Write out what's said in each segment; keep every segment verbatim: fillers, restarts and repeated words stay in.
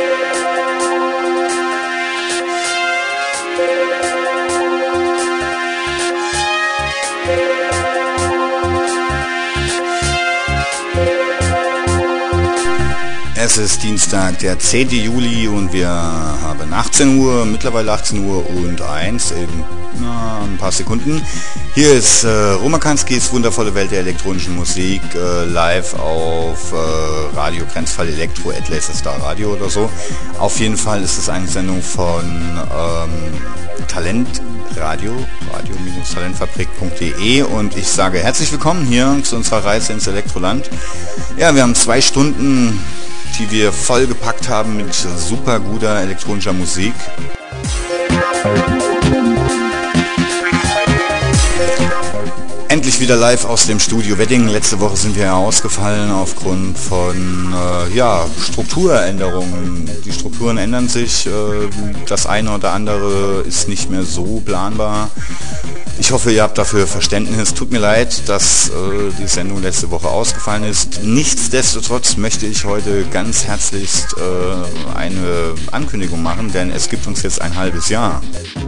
Es ist Dienstag, der zehnte Juli und wir haben achtzehn Uhr, mittlerweile achtzehn Uhr und eins in na, ein paar Sekunden. Hier ist äh, Romakanskis wundervolle Welt der elektronischen Musik, äh, live auf äh, Radio Grenzfall Elektro, at Laser Star Radio oder so. Auf jeden Fall ist es eine Sendung von ähm, Talent Radio, radio Bindestrich talentfabrik punkt de, und ich sage herzlich willkommen hier zu unserer Reise ins Elektroland. Ja, wir haben zwei Stunden, die wir voll gepackt haben mit super guter elektronischer Musik. Endlich wieder live aus dem Studio Wedding. Letzte Woche sind wir ja ausgefallen aufgrund von äh, ja, Strukturänderungen. Die Strukturen ändern sich, äh, das eine oder andere ist nicht mehr so planbar. Ich hoffe, ihr habt dafür Verständnis. Tut mir leid, dass äh, die Sendung letzte Woche ausgefallen ist. Nichtsdestotrotz möchte ich heute ganz herzlichst äh, eine Ankündigung machen, denn es gibt uns jetzt ein halbes Jahr.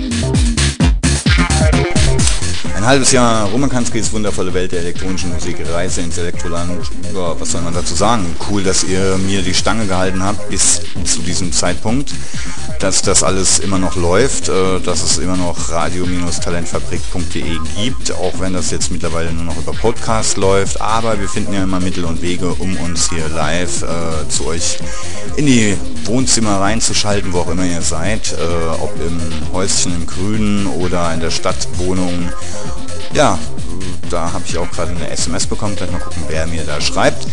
Ein halbes Jahr Romakanskis wundervolle Welt der elektronischen Musik, Reise ins Elektroland. Ja, was soll man dazu sagen? Cool, dass ihr mir die Stange gehalten habt bis zu diesem Zeitpunkt, dass das alles immer noch läuft, äh, dass es immer noch radio Bindestrich talentfabrik punkt de gibt, auch wenn das jetzt mittlerweile nur noch über Podcast läuft. Aber wir finden ja immer Mittel und Wege, um uns hier live äh, zu euch in die Wohnzimmer reinzuschalten, wo auch immer ihr seid, äh, ob im Häuschen im Grünen oder in der Stadtwohnung. Ja, da habe ich auch gerade eine S M S bekommen, gleich mal gucken, wer mir da schreibt.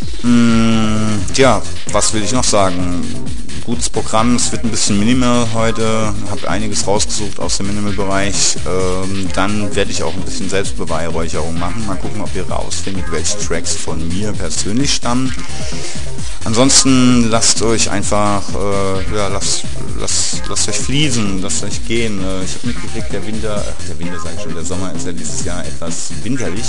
Hm, tja, was will ich noch sagen? Gutes Programm, es wird ein bisschen minimal heute, habe einiges rausgesucht aus dem Minimal-Bereich. Ähm, dann werde ich auch ein bisschen Selbstbeweihräucherung machen. Mal gucken, ob ihr rausfindet, welche Tracks von mir persönlich stammen. Ansonsten lasst euch einfach, äh, ja, lasst, lasst, lasst euch fließen, lasst euch gehen. Äh, ich habe mitgekriegt, der Winter, äh, der Winter sage ich schon, der Sommer ist ja dieses Jahr etwas winterlich,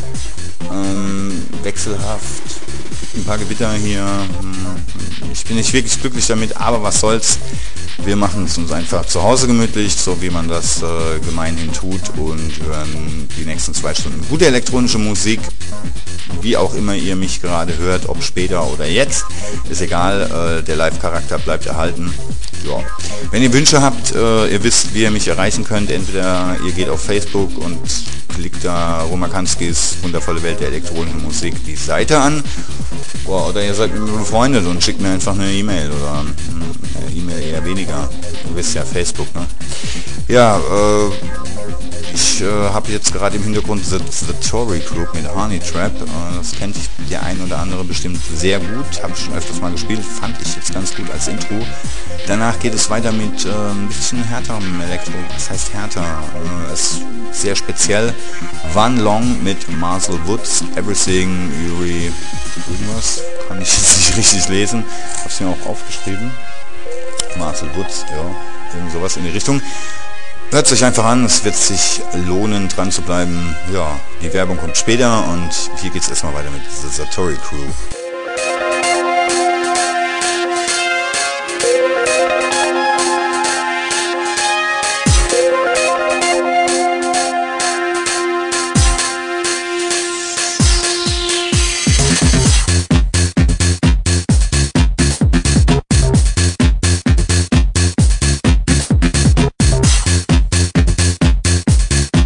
ähm, wechselhaft, ein paar Gewitter hier. Ich bin nicht wirklich glücklich damit, aber was soll's. Wir machen es uns einfach zu Hause gemütlich, so wie man das äh, gemeinhin tut, und hören die nächsten zwei Stunden gute elektronische Musik, wie auch immer ihr mich gerade hört, ob später oder jetzt, ist egal, äh, der Live-Charakter bleibt erhalten. Ja. Wenn ihr Wünsche habt, äh, ihr wisst, wie ihr mich erreichen könnt, entweder ihr geht auf Facebook und klickt da Romakanskis wundervolle Welt der elektronischen Musik die Seite an, boah, oder ihr seid mit mir befreundet und schickt mir einfach eine E-Mail oder eine E-Mail eher weniger. Du wisst ja, Facebook, ne? Ja, äh, ich äh, habe jetzt gerade im Hintergrund The, The Tory Group mit Honey Trap. Äh, das kennt der ein oder andere bestimmt sehr gut. Habe ich schon öfters mal gespielt. Fand ich jetzt ganz gut als Intro. Danach geht es weiter mit äh, ein bisschen härterem Elektro. Das heißt härter. Äh, ist sehr speziell. One Long mit Marcel Woods. Everything, Yuri, irgendwas. Kann ich jetzt nicht richtig lesen. Habe es mir auch aufgeschrieben. Marcel Woods, ja. Irgend sowas in die Richtung. Hört sich einfach an, es wird sich lohnen, dran zu bleiben. Ja, die Werbung kommt später und hier geht es erstmal weiter mit The Satori Crew.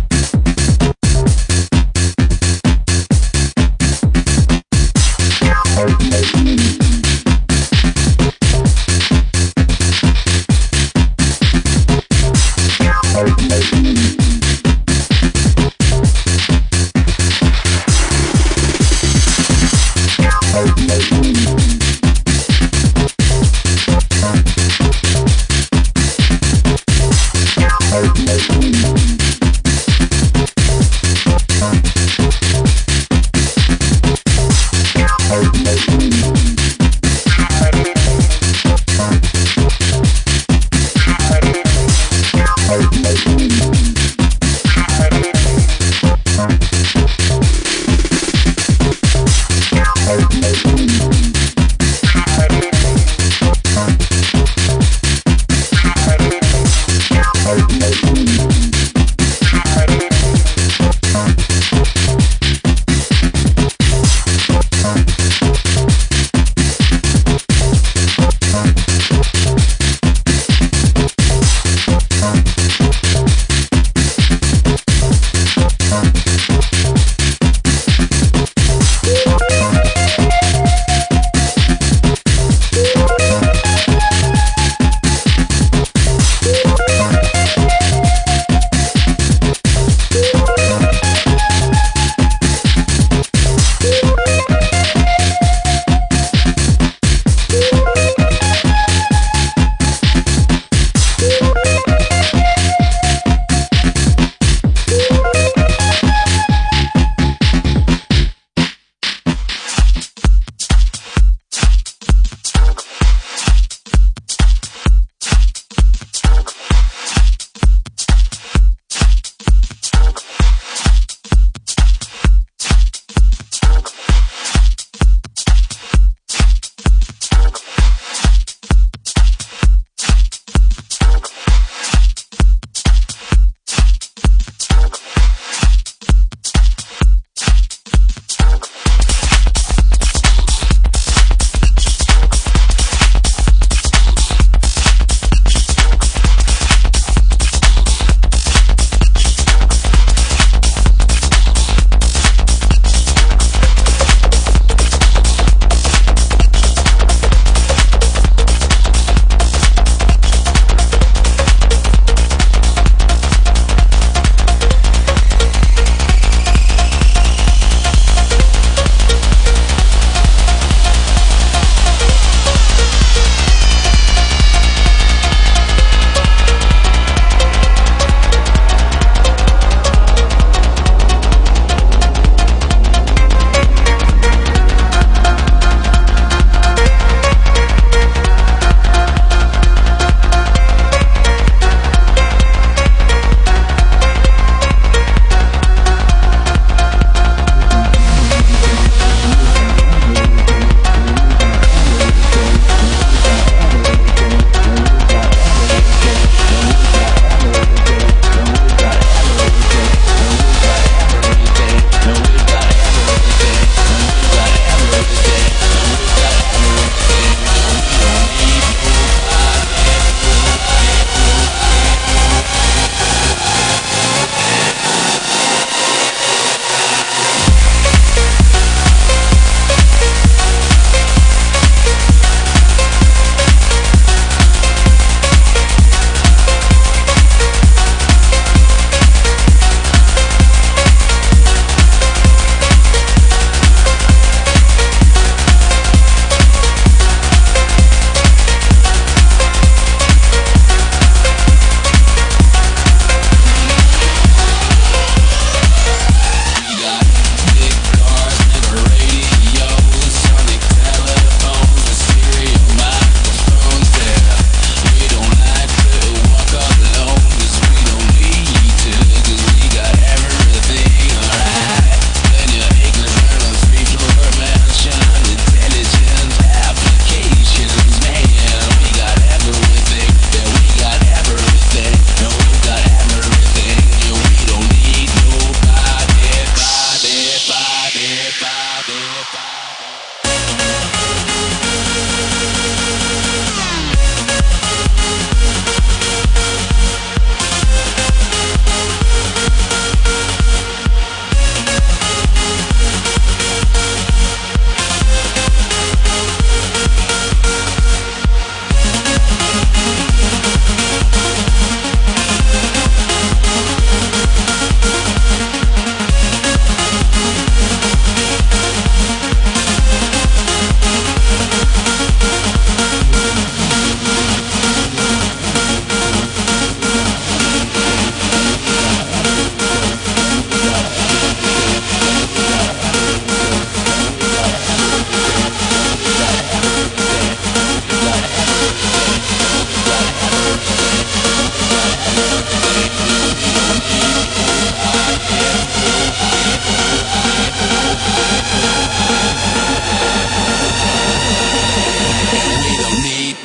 Yeah.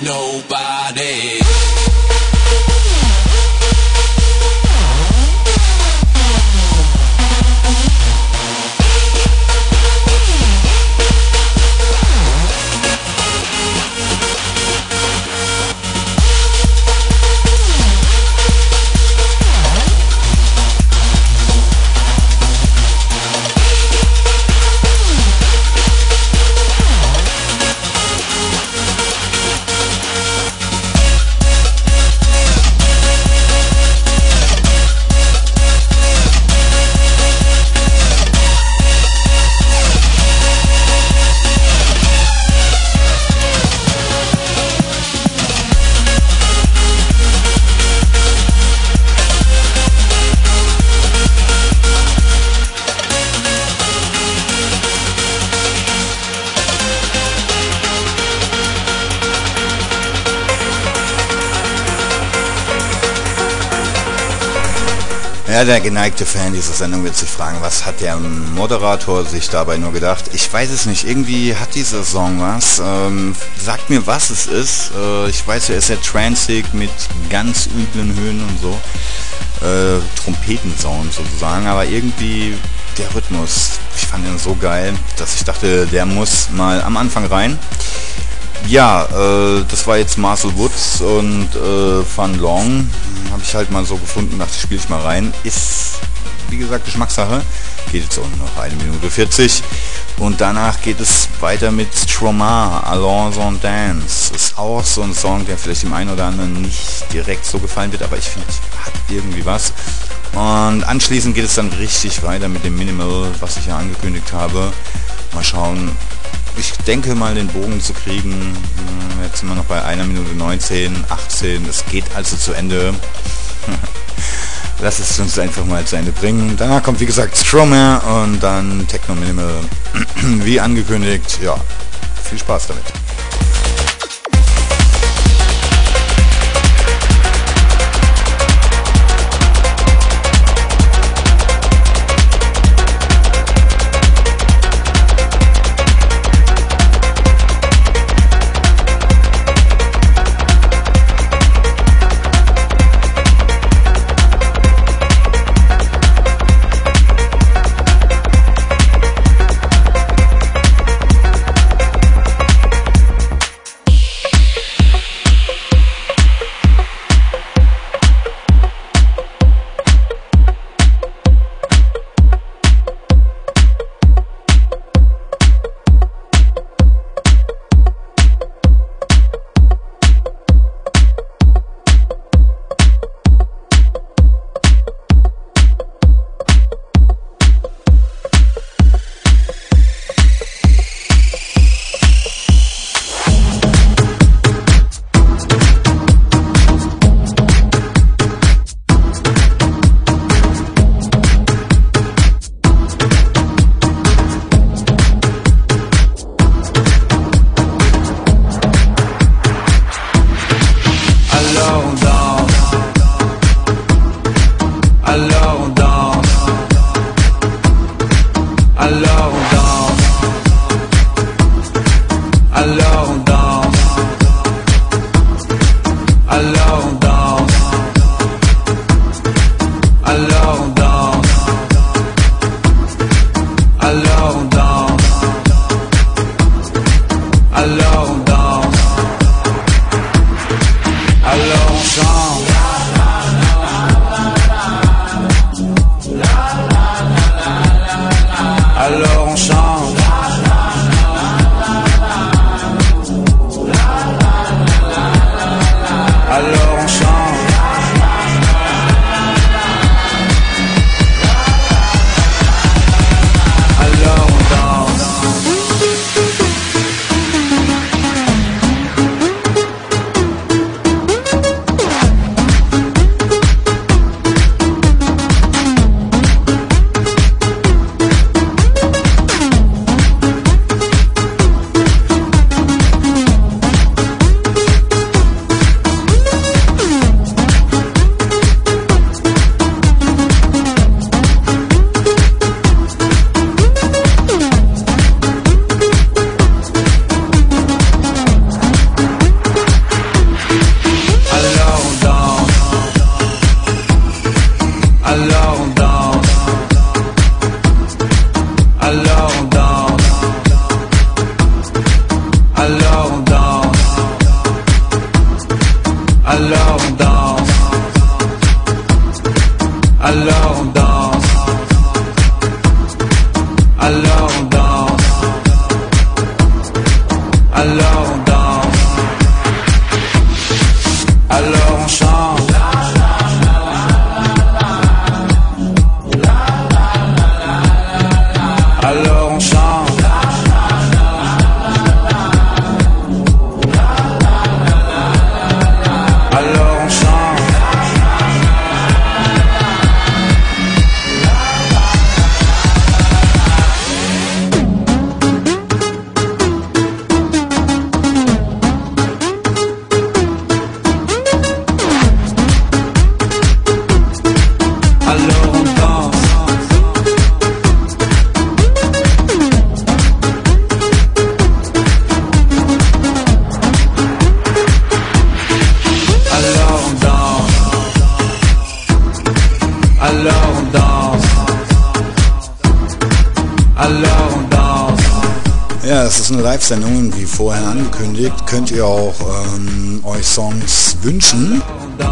nobody. Ja, der geneigte Fan dieser Sendung wird sich fragen, was hat der Moderator sich dabei nur gedacht? Ich weiß es nicht, irgendwie hat dieser Song was. Ähm, sagt mir, was es ist. Äh, ich weiß, er ist ja transig mit ganz üblen Höhen und so. Äh, Trompetensound sozusagen, aber irgendwie der Rhythmus, ich fand ihn so geil, dass ich dachte, der muss mal am Anfang rein. Ja, äh, das war jetzt Marcel Woods und äh, Fun Long. Habe ich halt mal so gefunden, dachte ich, spiele ich mal rein. Ist, wie gesagt, Geschmackssache. Geht jetzt auch noch eine Minute vierzig. Und danach geht es weiter mit Stromae, Allons on Dance. Ist auch so ein Song, der vielleicht dem einen oder anderen nicht direkt so gefallen wird, aber ich finde, hat irgendwie was. Und anschließend geht es dann richtig weiter mit dem Minimal, was ich ja angekündigt habe. Mal schauen. Ich denke mal, den Bogen zu kriegen. Jetzt sind wir noch bei einer Minute neunzehn, achtzehn. Das geht also zu Ende. Lass es uns einfach mal zu Ende bringen. Danach kommt, wie gesagt, Stromae und dann Techno Minimal. Wie angekündigt. Ja, viel Spaß damit. alors on danse, alors on danse, alors on danse, alors on danse, alors on chante, alors on chante, alors on chante. Alors on danse, alors on danse, alors on danse, alors on danse. Ja, es ist eine Live-Sendung, wie vorher angekündigt. Könnt ihr auch ähm, euch Songs wünschen.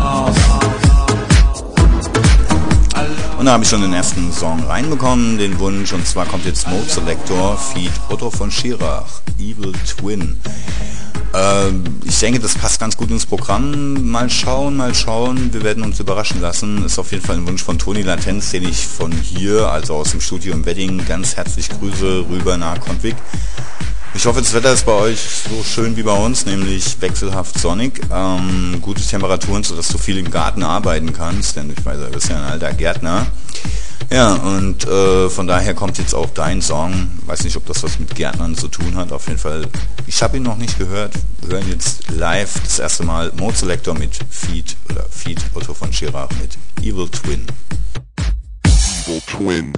Und da habe ich schon den ersten Song reinbekommen, den Wunsch, und zwar kommt jetzt Mode Selector feat. Otto von Schirach, Evil Twin. Ähm, ich denke, das passt ganz gut ins Programm. Mal schauen, mal schauen, wir werden uns überraschen lassen. Ist auf jeden Fall ein Wunsch von Toni Latenz, den ich von hier, also aus dem Studio im Wedding, ganz herzlich grüße, rüber nach Konvik. Ich hoffe, das Wetter ist bei euch so schön wie bei uns, nämlich wechselhaft sonnig, ähm, gute Temperaturen, sodass du viel im Garten arbeiten kannst, denn ich weiß, du bist ja ein alter Gärtner. Ja, und äh, von daher kommt jetzt auch dein Song. Weiß nicht, ob das was mit Gärtnern zu tun hat. Auf jeden Fall, ich habe ihn noch nicht gehört. Wir hören jetzt live das erste Mal Mode Selector mit Feat oder Feat Otto von Schirach mit Evil Twin. Evil Twin.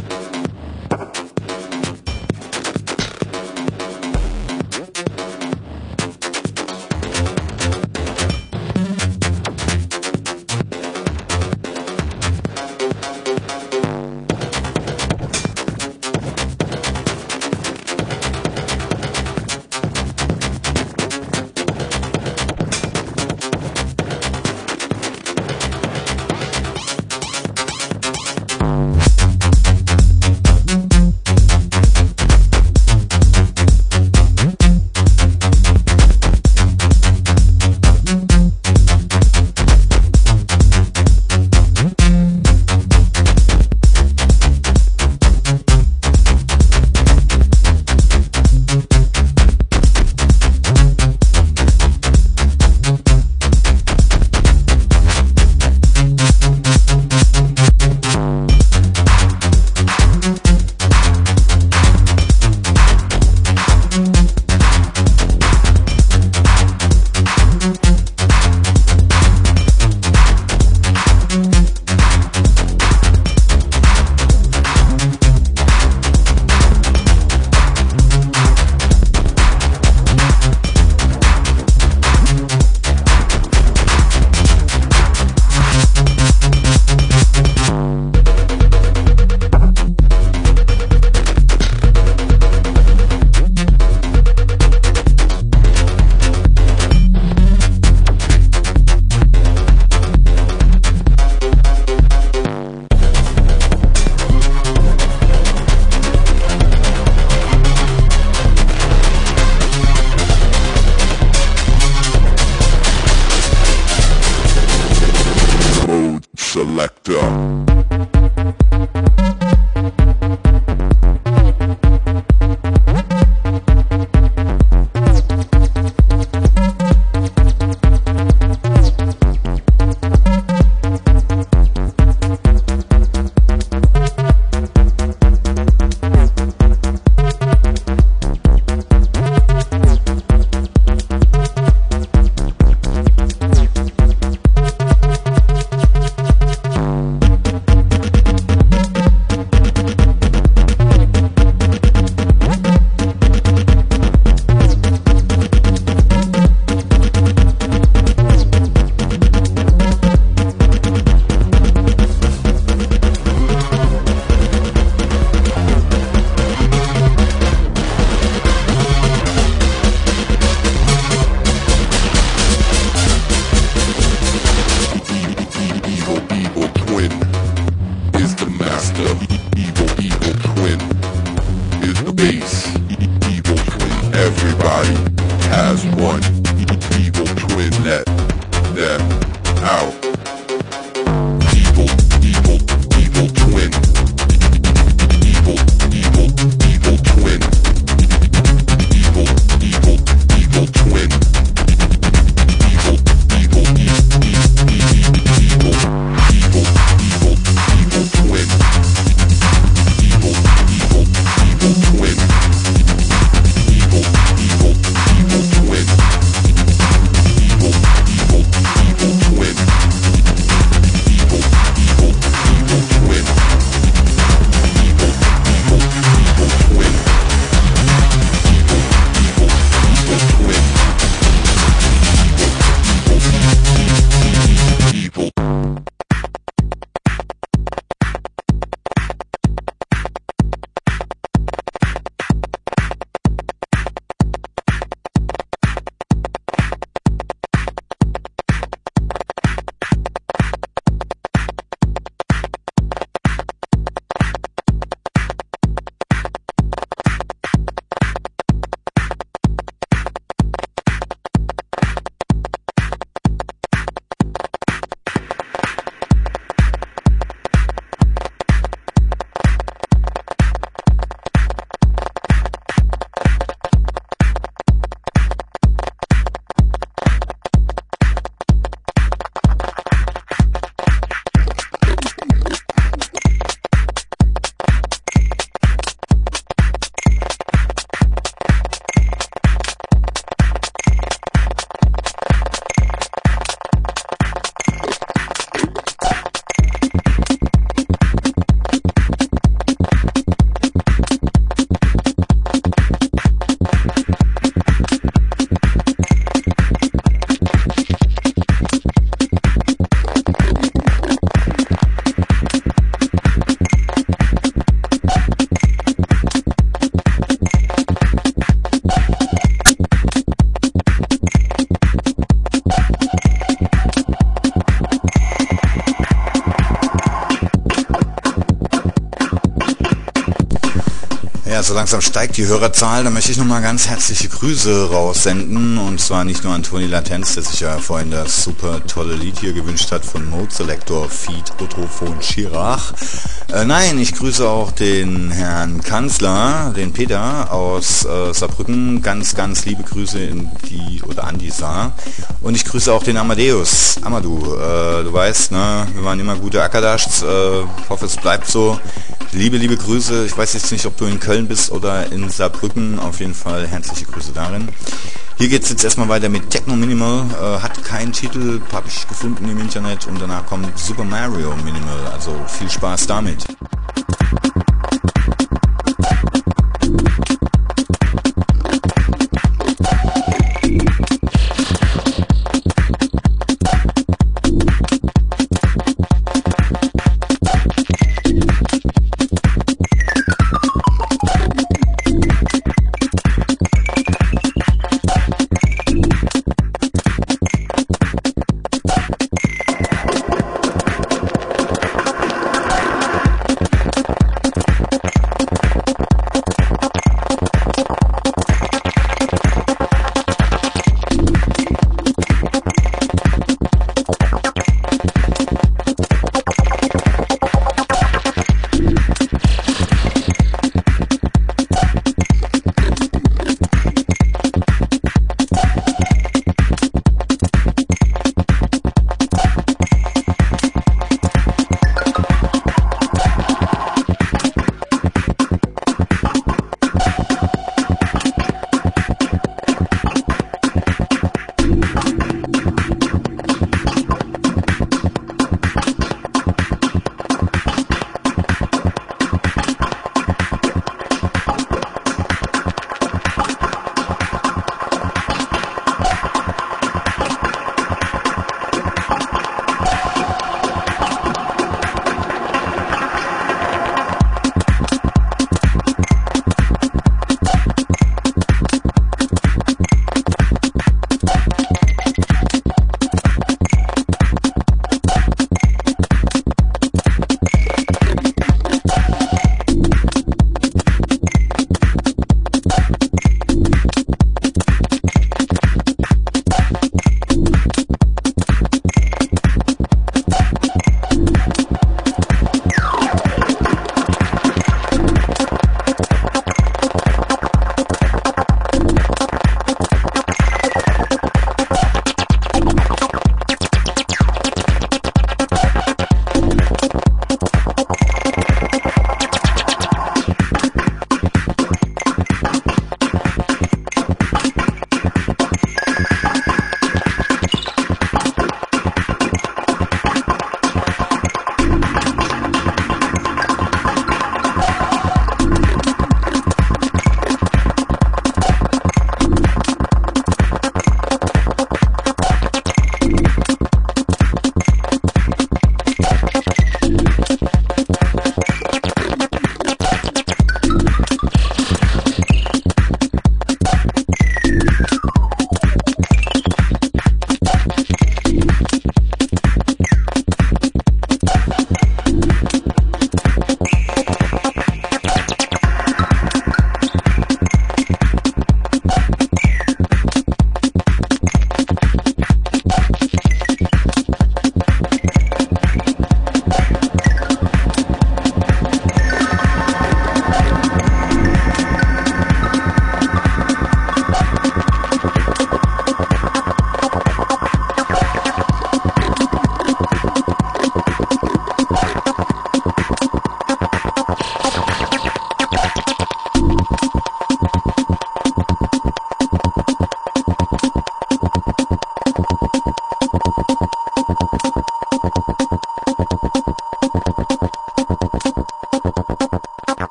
Selector. that out. Evil, evil, evil twin. Evil, evil, evil twin. Evil, evil, evil twin. Evil, evil, evil, evil, evil, evil, evil, evil twin. Evil, evil, evil twin. Evil, evil, evil twin. Evil, evil, evil twin. Evil, evil, evil twin. Evil, evil, evil twin. Evil, evil, evil twin. Evil, evil, evil. Ja, so langsam steigt die Hörerzahl. Da möchte ich nochmal ganz herzliche Grüße raussenden. Und zwar nicht nur an Toni Latenz, der sich ja vorhin das super tolle Lied hier gewünscht hat von Mode Selector Feed Ottophon Schirach. Äh, nein, ich grüße auch den Herrn Kanzler, den Peter aus äh, Saarbrücken. Ganz, ganz liebe Grüße in die oder an die Saar. Und ich grüße auch den Amadeus. Amadou, äh, du weißt, ne, wir waren immer gute Akadaschs. Äh, hoffe, es bleibt so. Liebe, liebe Grüße. Ich weiß jetzt nicht, ob du in Köln bist oder in Saarbrücken. Auf jeden Fall herzliche Grüße darin. Hier geht es jetzt erstmal weiter mit Techno Minimal. Äh, hat keinen Titel, habe ich gefunden im Internet. Und danach kommt Super Mario Minimal. Also viel Spaß damit.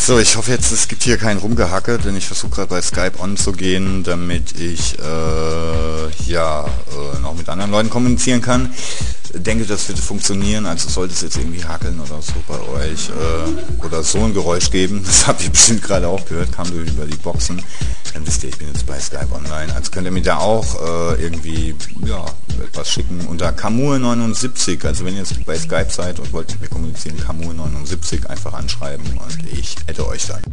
So, ich hoffe jetzt, es gibt hier kein Rumgehacke, denn ich versuche gerade bei Skype on zu gehen, damit ich äh, ja äh, noch mit anderen Leuten kommunizieren kann. Denke, das wird funktionieren, also sollte es jetzt irgendwie hackeln oder so bei euch äh, oder so ein Geräusch geben, das habt ihr bestimmt gerade auch gehört, kam durch über die Boxen, dann wisst ihr, ich bin jetzt bei Skype online, also könnt ihr mir da auch äh, irgendwie ja, etwas schicken unter Kamur neunundsiebzig, also wenn ihr jetzt bei Skype seid und wollt mit mir kommunizieren, Kamur neunundsiebzig einfach anschreiben und ich adde euch dann.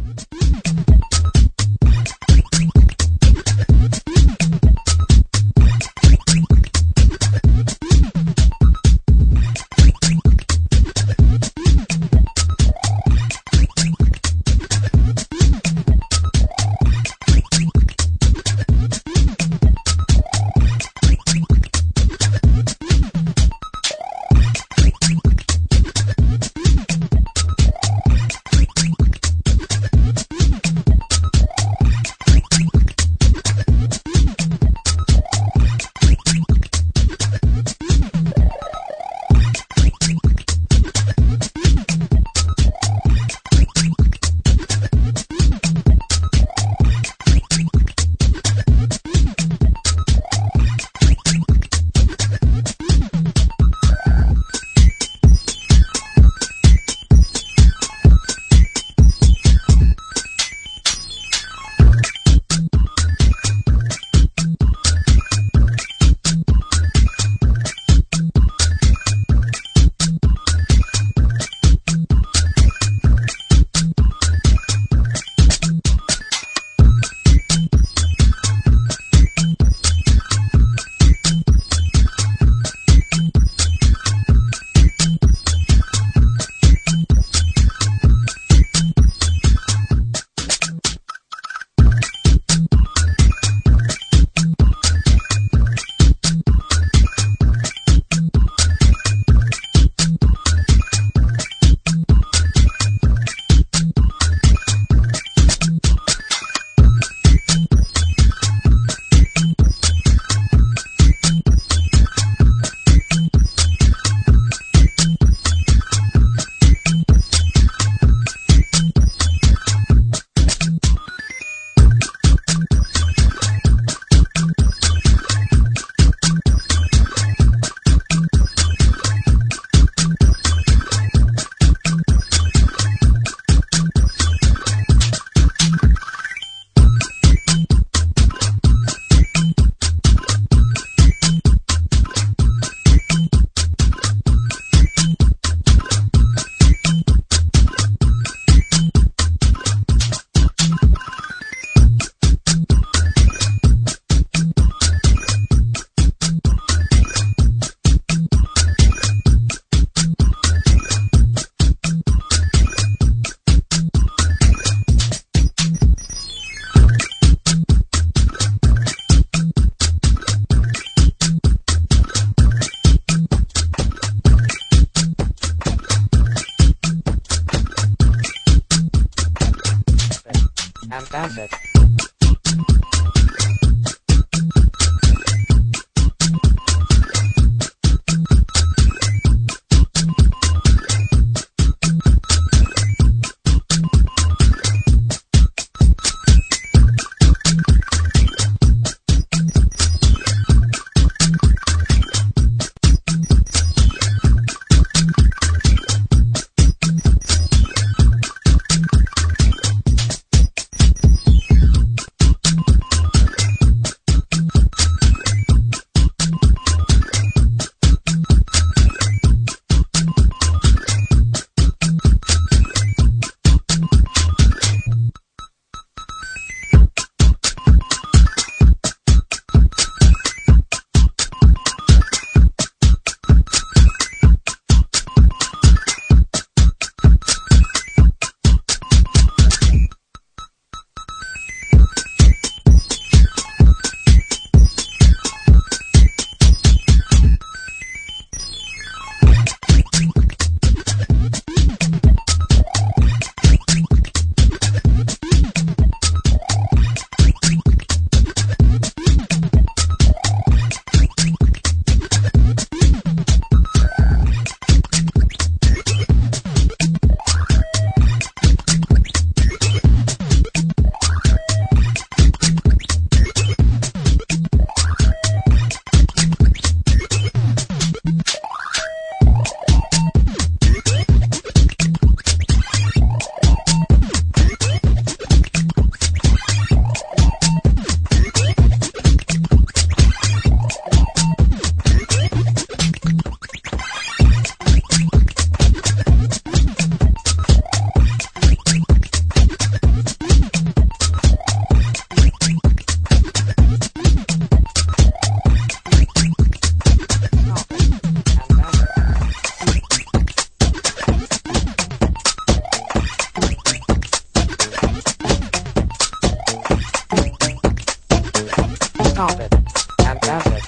Stop it. And that's it.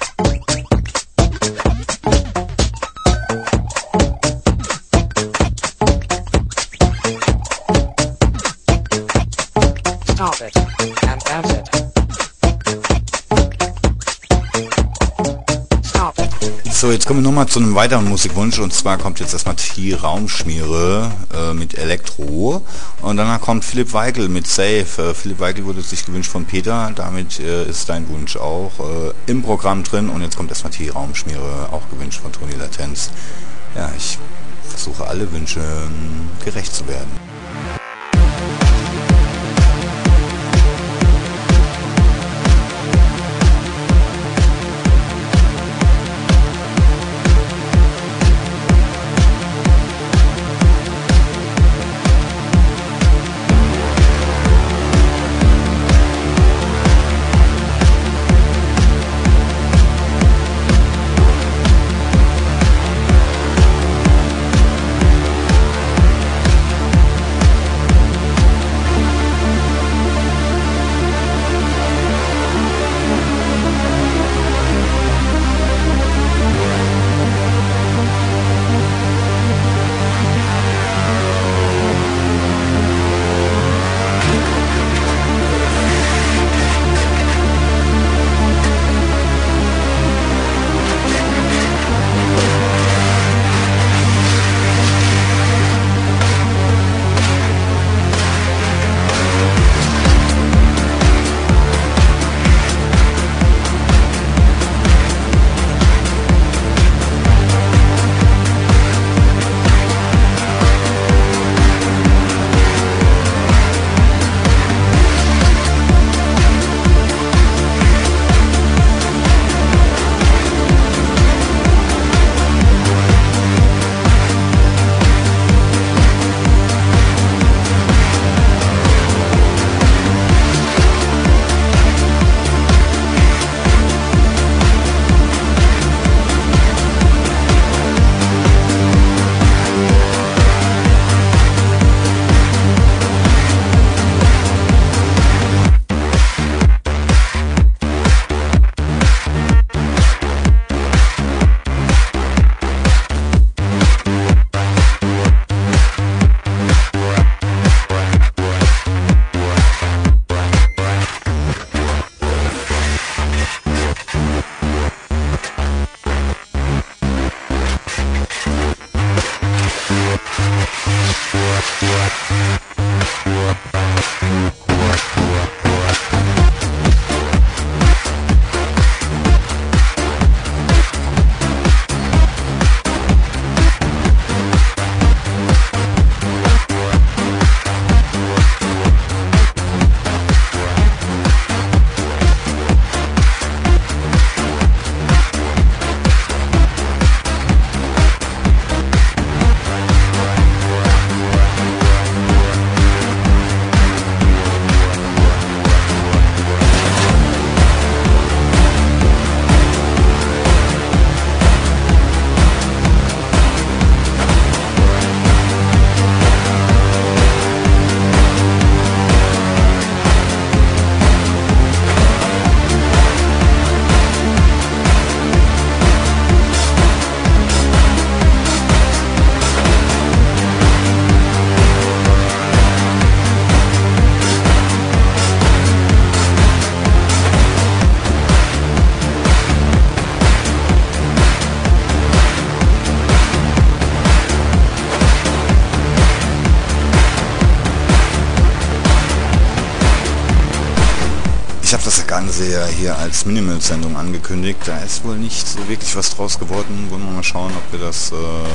Stop it. And that's it. Stop it. So, jetzt kommen wir nochmal zu einem weiteren Musikwunsch, und zwar kommt jetzt erstmal T. Raumschmiere äh, mit Elektro, und danach kommt Philipp Weigel mit Safe. Äh, Philipp Weigel wurde sich gewünscht von Peter, damit äh, ist dein Wunsch auch äh, im Programm drin, und jetzt kommt erstmal T. Raumschmiere, auch gewünscht von Tony Latenz. Ja, ich versuche alle Wünsche äh, gerecht zu werden. Ganze ja hier als Minimal-Sendung angekündigt. Da ist wohl nicht so wirklich was draus geworden. Wollen wir mal schauen, ob wir das,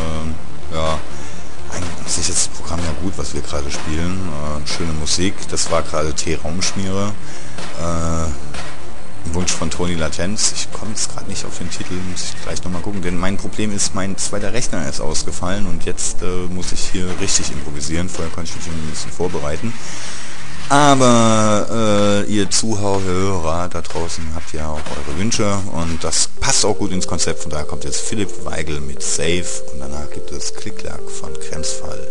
äh, ja, eigentlich ist das Programm ja gut, was wir gerade spielen. Äh, schöne Musik. Das war gerade T. Raumschmiere. Äh, Wunsch von Tony Latenz. Ich komme jetzt gerade nicht auf den Titel, muss ich gleich nochmal gucken, denn mein Problem ist, mein zweiter Rechner ist ausgefallen und jetzt äh, muss ich hier richtig improvisieren. Vorher konnte ich mich ein bisschen vorbereiten. Aber äh, ihr Zuhörer da draußen habt ja auch eure Wünsche und das passt auch gut ins Konzept. Von daher kommt jetzt Philipp Weigel mit Safe und danach gibt es Klicklack von Grenzfall.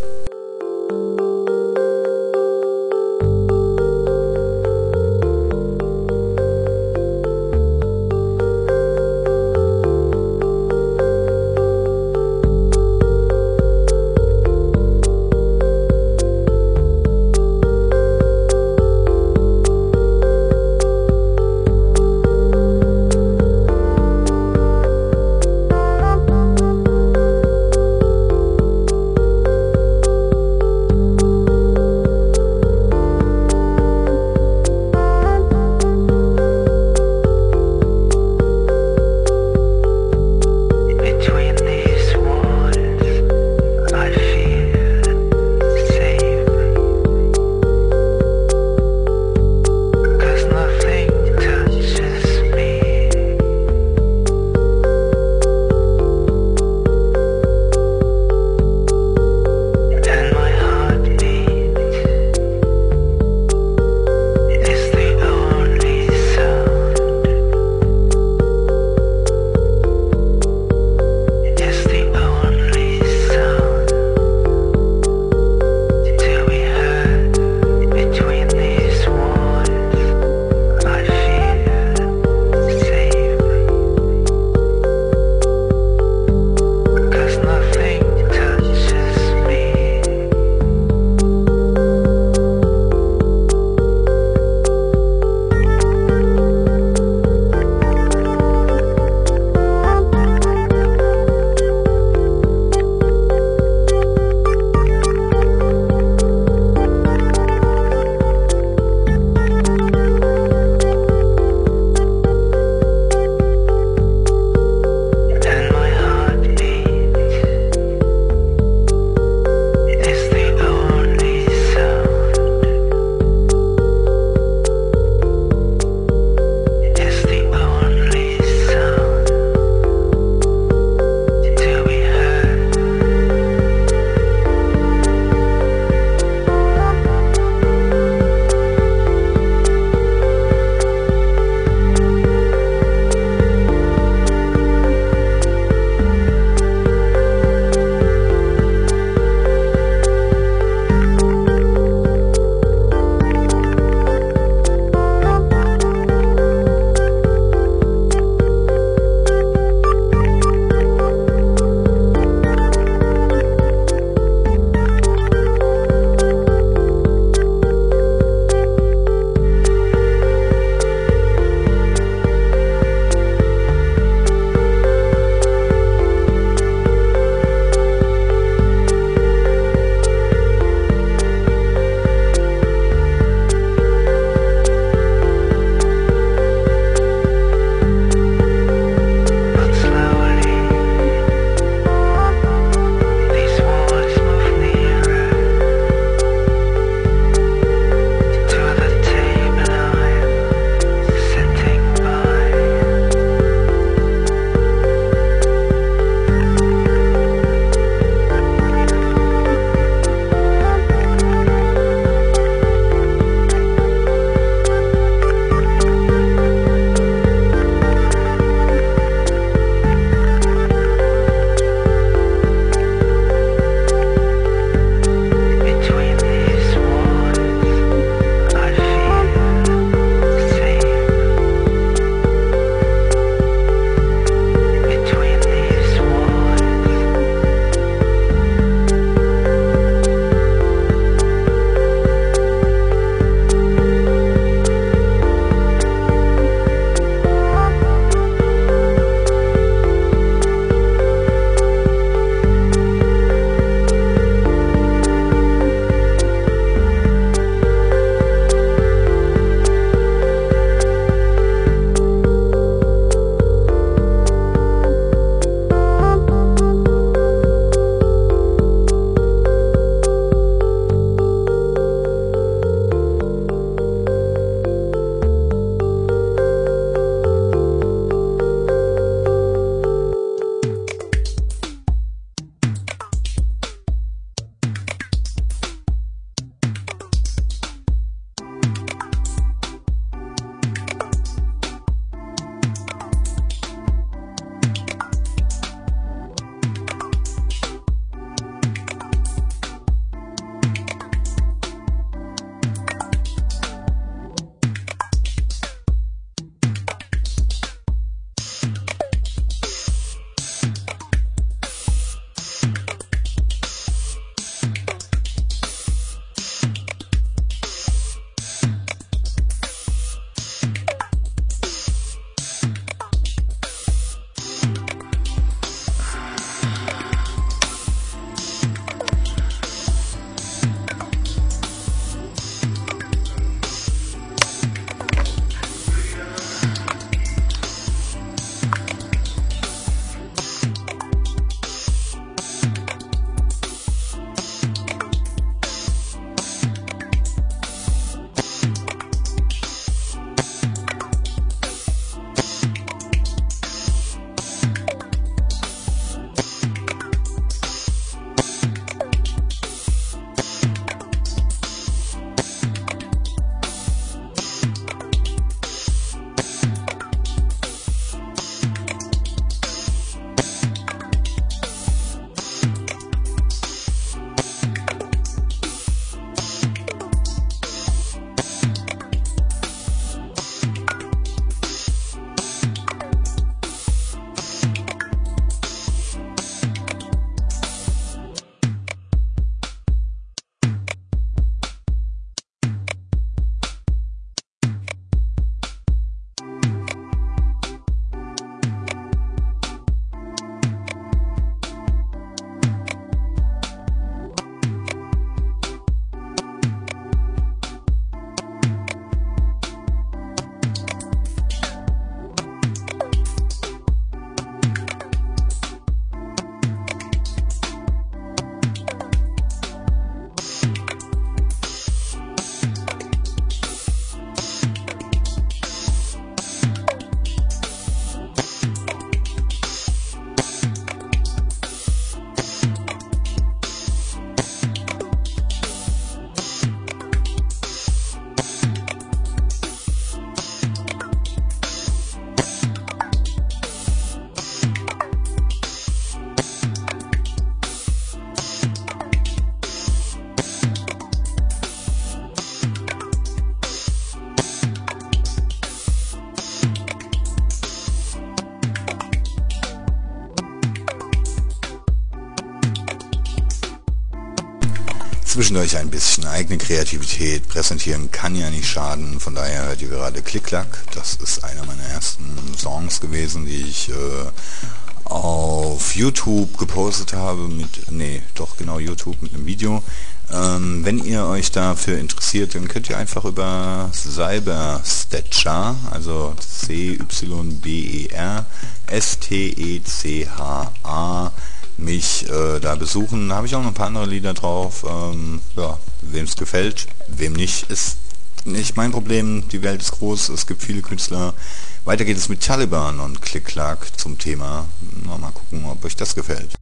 zwischendurch ein bisschen eigene Kreativität präsentieren kann ja nicht schaden. Von daher hört ihr gerade Klick-Klack. Das ist einer meiner ersten Songs gewesen, die ich äh, auf YouTube gepostet habe mit, nee, doch genau YouTube mit einem Video. Ähm, wenn ihr euch dafür interessiert, dann könnt ihr einfach über Cyberstetcher, also C Y B E R S T E C H A, mich äh, da besuchen. Da habe ich auch noch ein paar andere Lieder drauf. Ähm, ja, wem es gefällt, wem nicht, ist nicht mein Problem. Die Welt ist groß, es gibt viele Künstler. Weiter geht es mit Taliban und Klick-Klack zum Thema. Na, mal gucken, ob euch das gefällt.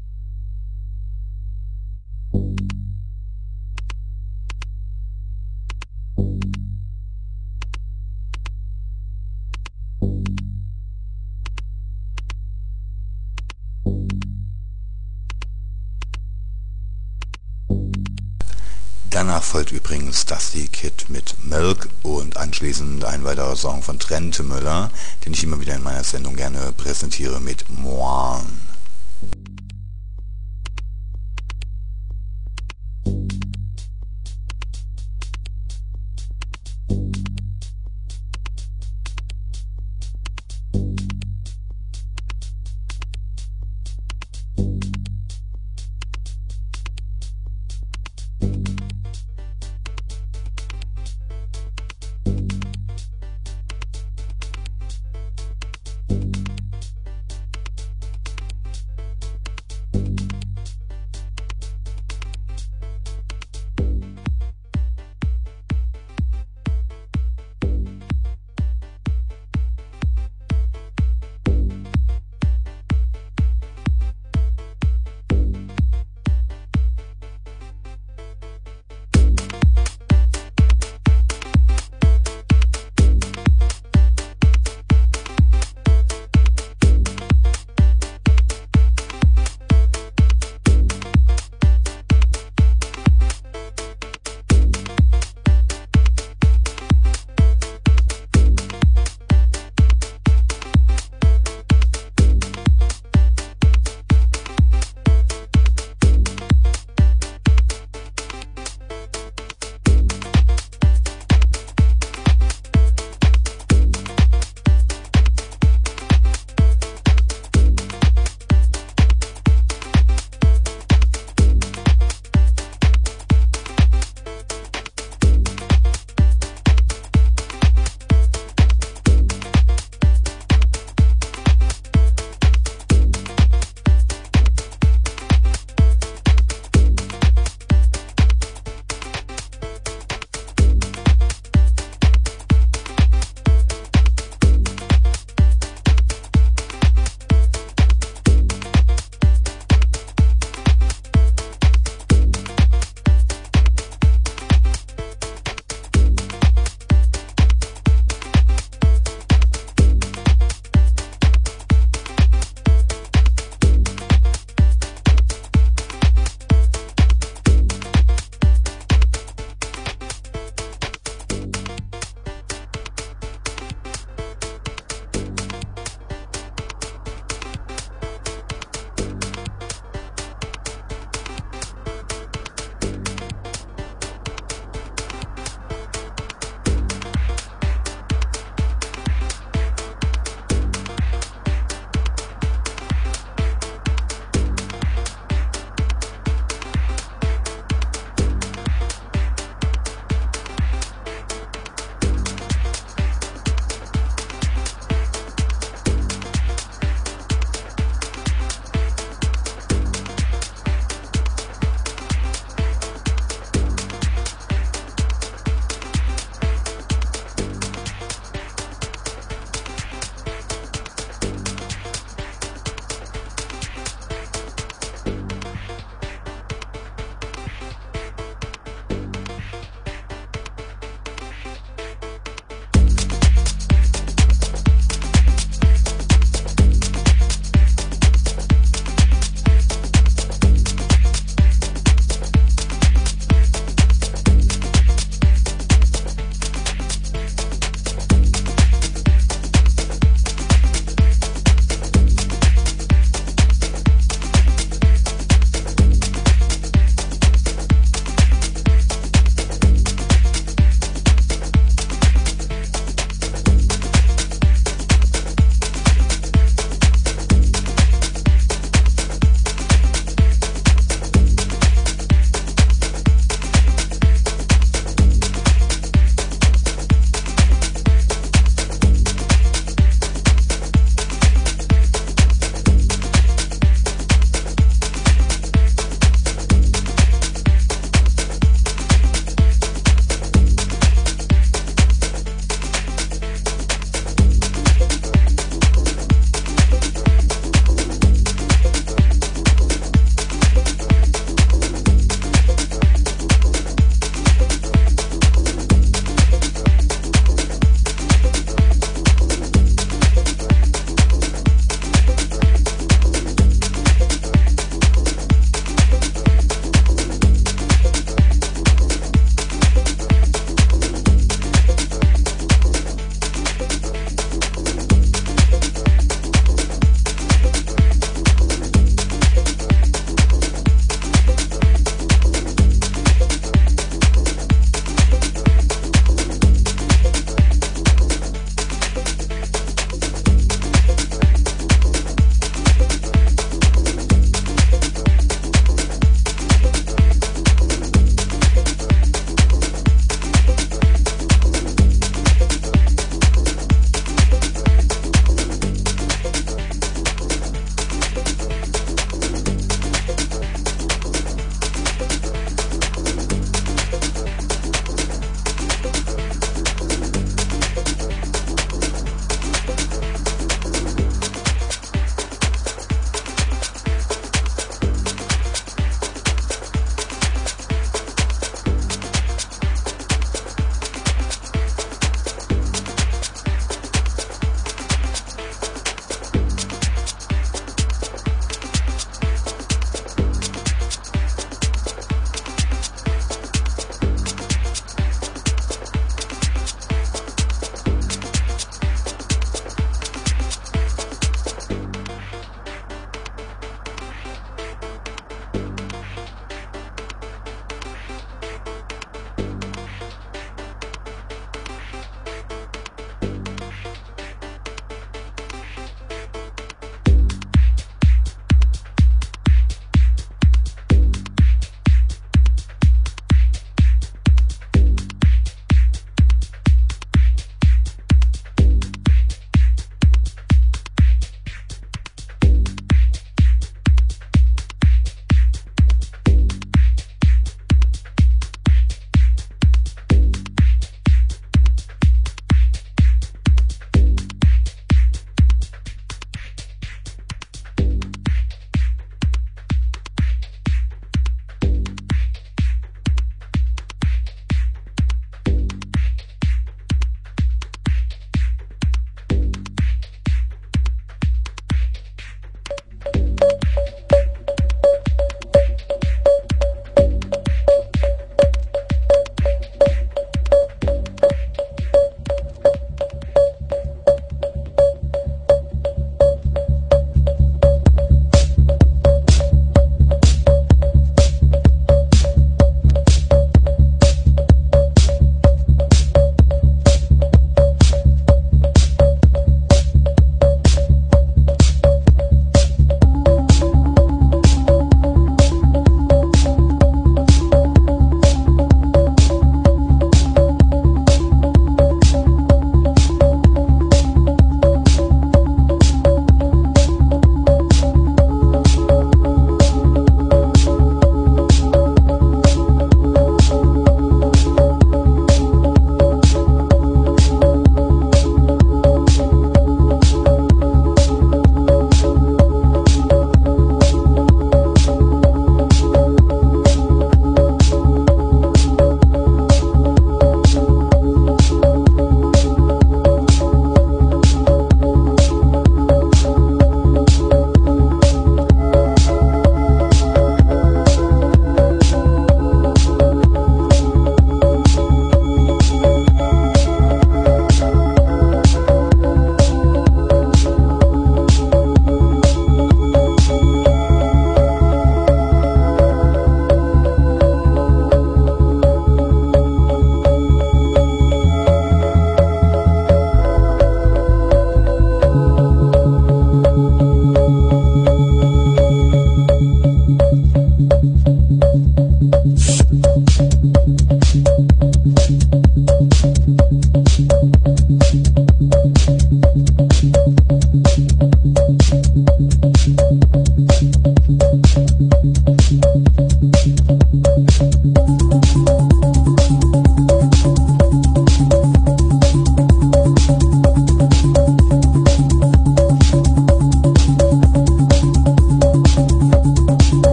Danach folgt übrigens Dusty Kid mit Milk und anschließend ein weiterer Song von Trente Müller, den ich immer wieder in meiner Sendung gerne präsentiere mit Moan.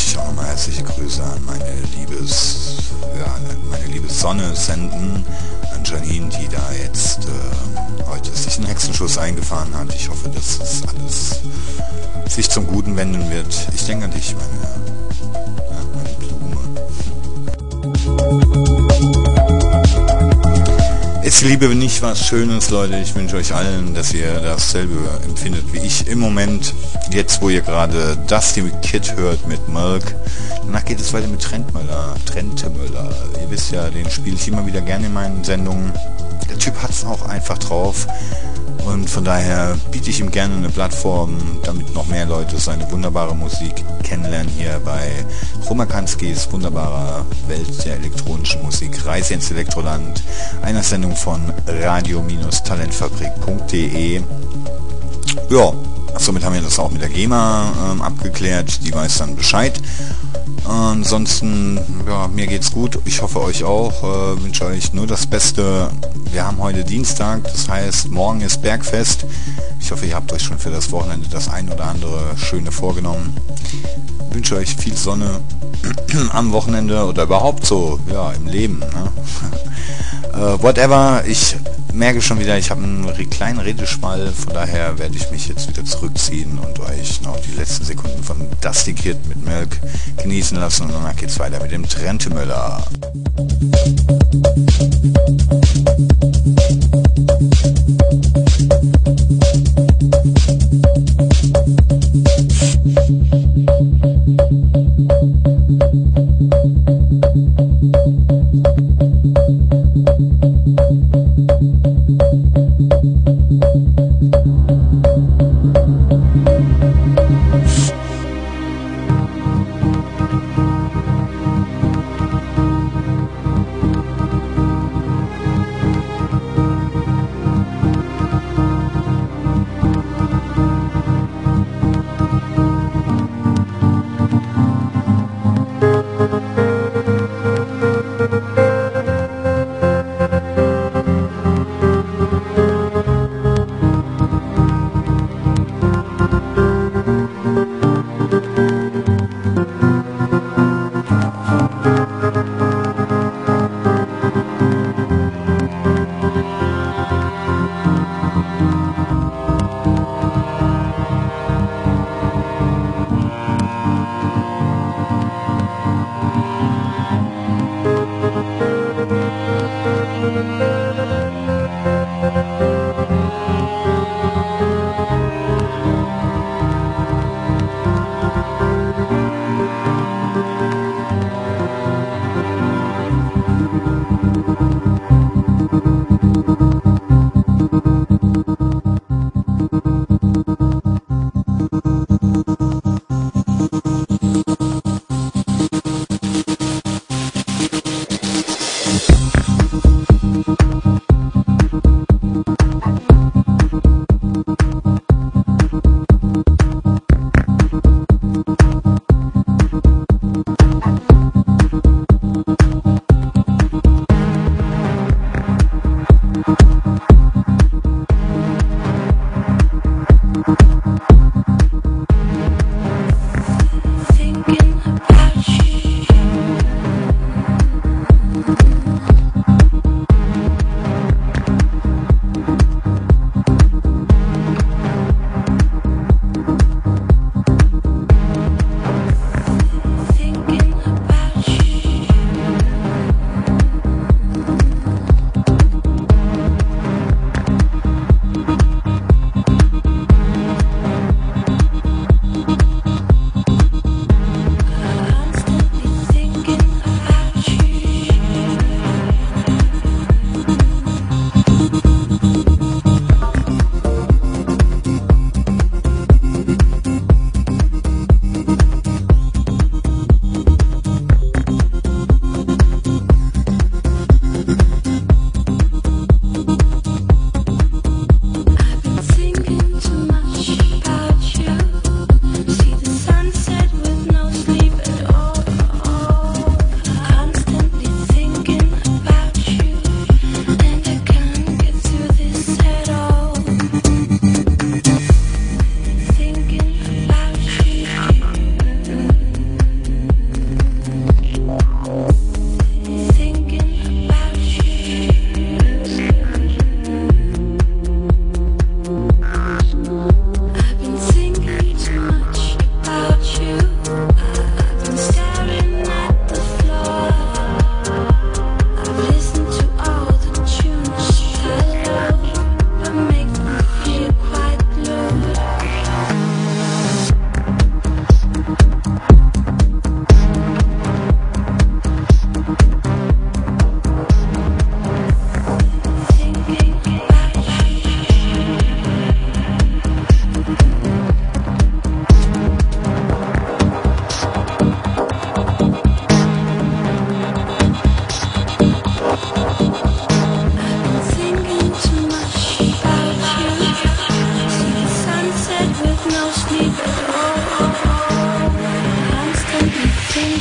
möchte ich auch nochmal herzliche Grüße an meine liebes, ja, meine liebe Sonne senden, an Janine, die da jetzt äh, heute sich einen Hexenschuss eingefahren hat. Ich hoffe, dass das alles sich zum Guten wenden wird. Ich denke an dich, meine, ja, meine Blume. Es liebe nicht was Schönes, Leute. Ich wünsche euch allen, dass ihr dasselbe empfindet wie ich im Moment. Jetzt, wo ihr gerade Dusty Kid hört mit Milk. Danach geht es weiter mit Trentmüller. Trentemüller. Ihr wisst ja, den spiele ich immer wieder gerne in meinen Sendungen. Der Typ hat es auch einfach drauf. Und von daher biete ich ihm gerne eine Plattform, damit noch mehr Leute seine wunderbare Musik kennenlernen hier bei Romakanskis wunderbarer Welt der elektronischen Musik. Reise ins Elektroland, einer Sendung von radio Talentfabrik punkt de. Ja, somit haben wir das auch mit der GEMA ähm, abgeklärt, die weiß dann Bescheid. Ansonsten, ja, mir geht's gut. Ich hoffe euch auch. Äh, wünsche euch nur das Beste. Wir haben heute Dienstag, das heißt, morgen ist Bergfest. Ich hoffe, ihr habt euch schon für das Wochenende das ein oder andere Schöne vorgenommen. Ich wünsche euch viel Sonne am Wochenende oder überhaupt so, ja, im Leben. Ne? äh, whatever, ich merke schon wieder, ich habe einen kleinen Redeschwall, von daher werde ich mich jetzt wieder zurückziehen und euch noch die letzten Sekunden von Dusty Kid mit Milk genießen lassen und danach geht's weiter mit dem Trentemüller.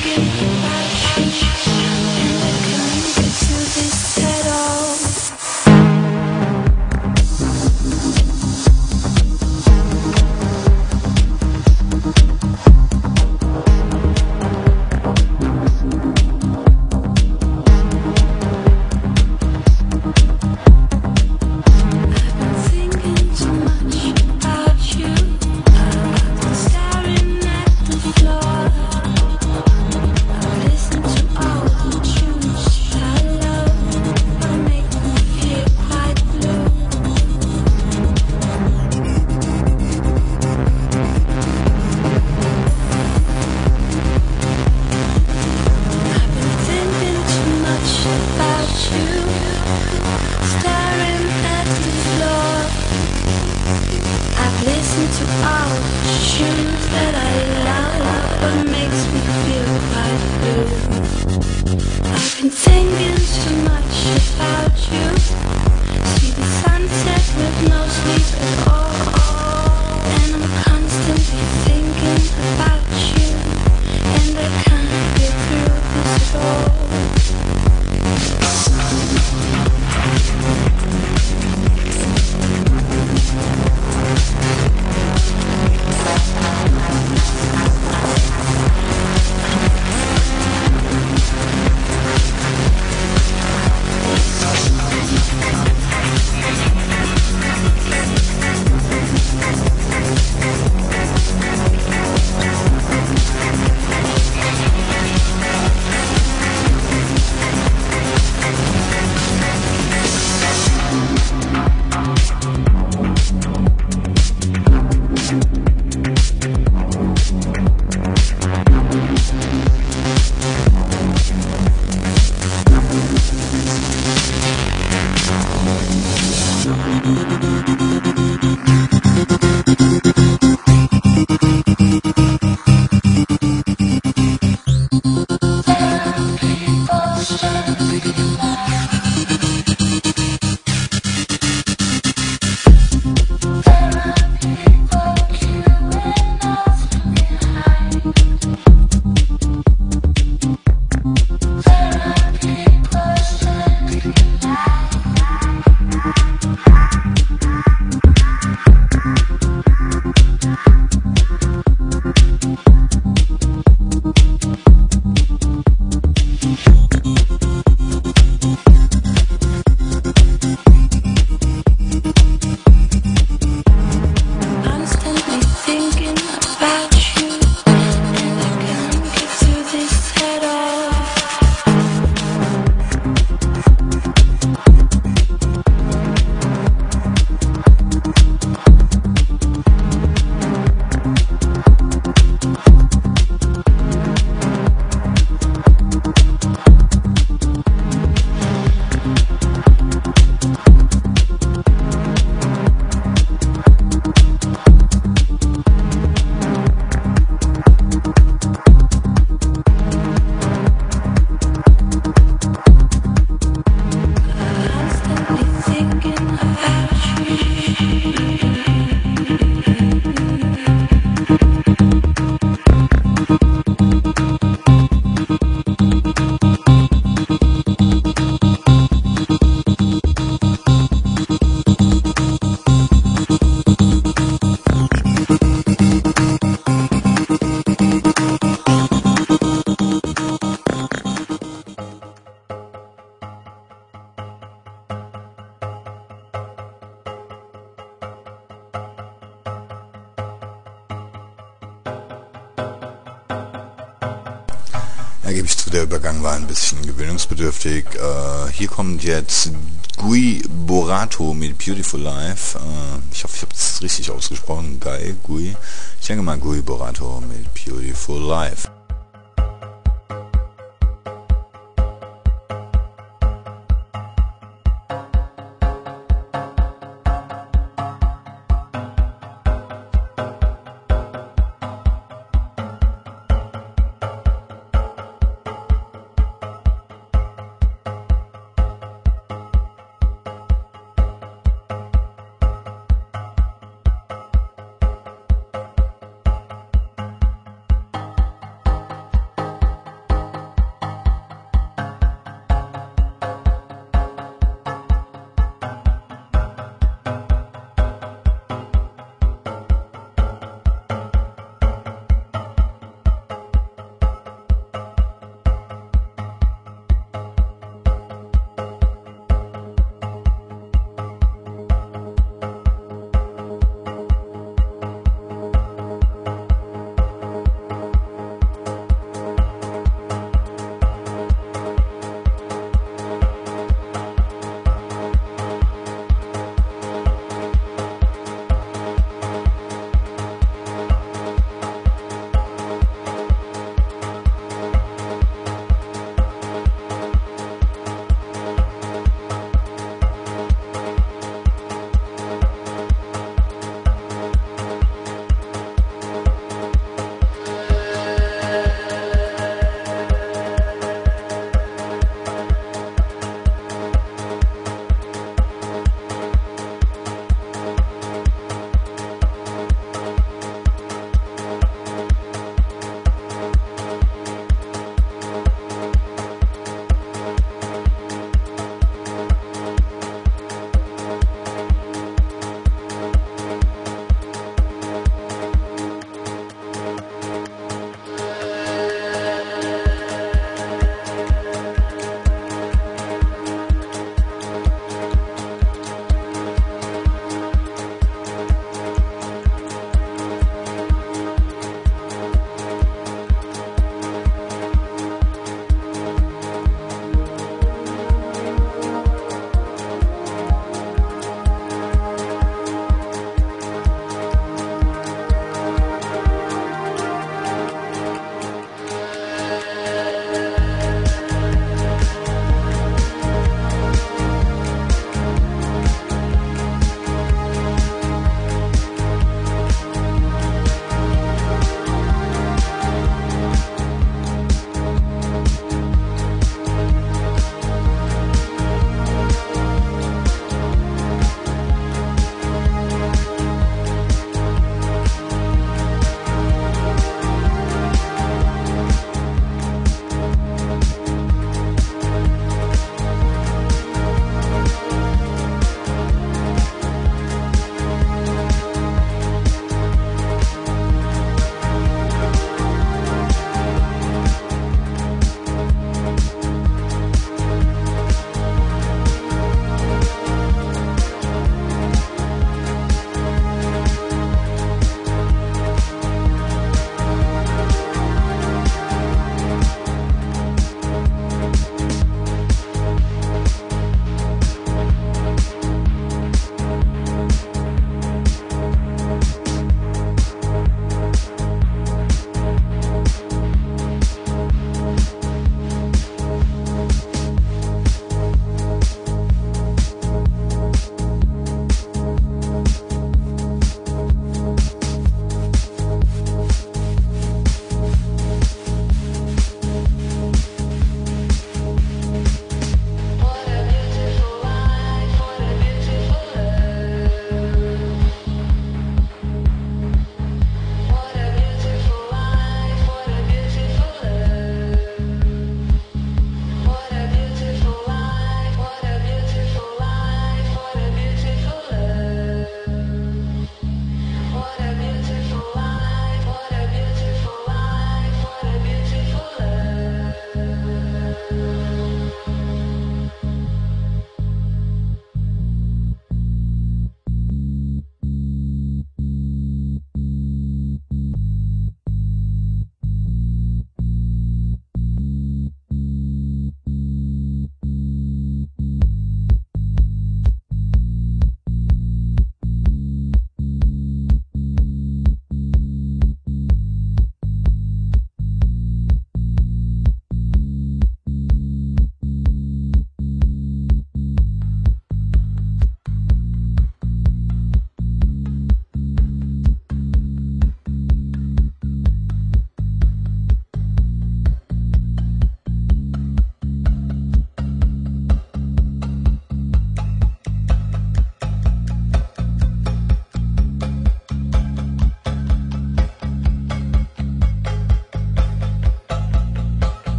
Da gebe ich zu, der Übergang war ein bisschen gewöhnungsbedürftig. Äh, hier kommt jetzt Guy Borato mit Beautiful Life. Äh, ich hoffe, ich habe es richtig ausgesprochen. Guy, Guy. Ich denke mal Guy Borato mit Beautiful Life.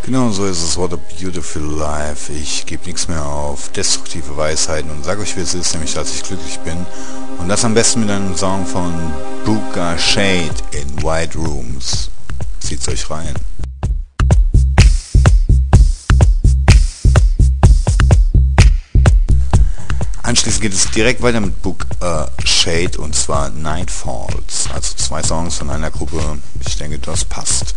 Genau so ist es. What a beautiful life. Ich gebe nichts mehr auf destruktive Weisheiten und sage euch, wie es ist, nämlich, dass ich glücklich bin. Und das am besten mit einem Song von Buka Shade in White Rooms. Zieht's euch rein. Anschließend geht es direkt weiter mit Book uh, Shade und zwar Nightfalls. Also zwei Songs von einer Gruppe. Ich denke, das passt.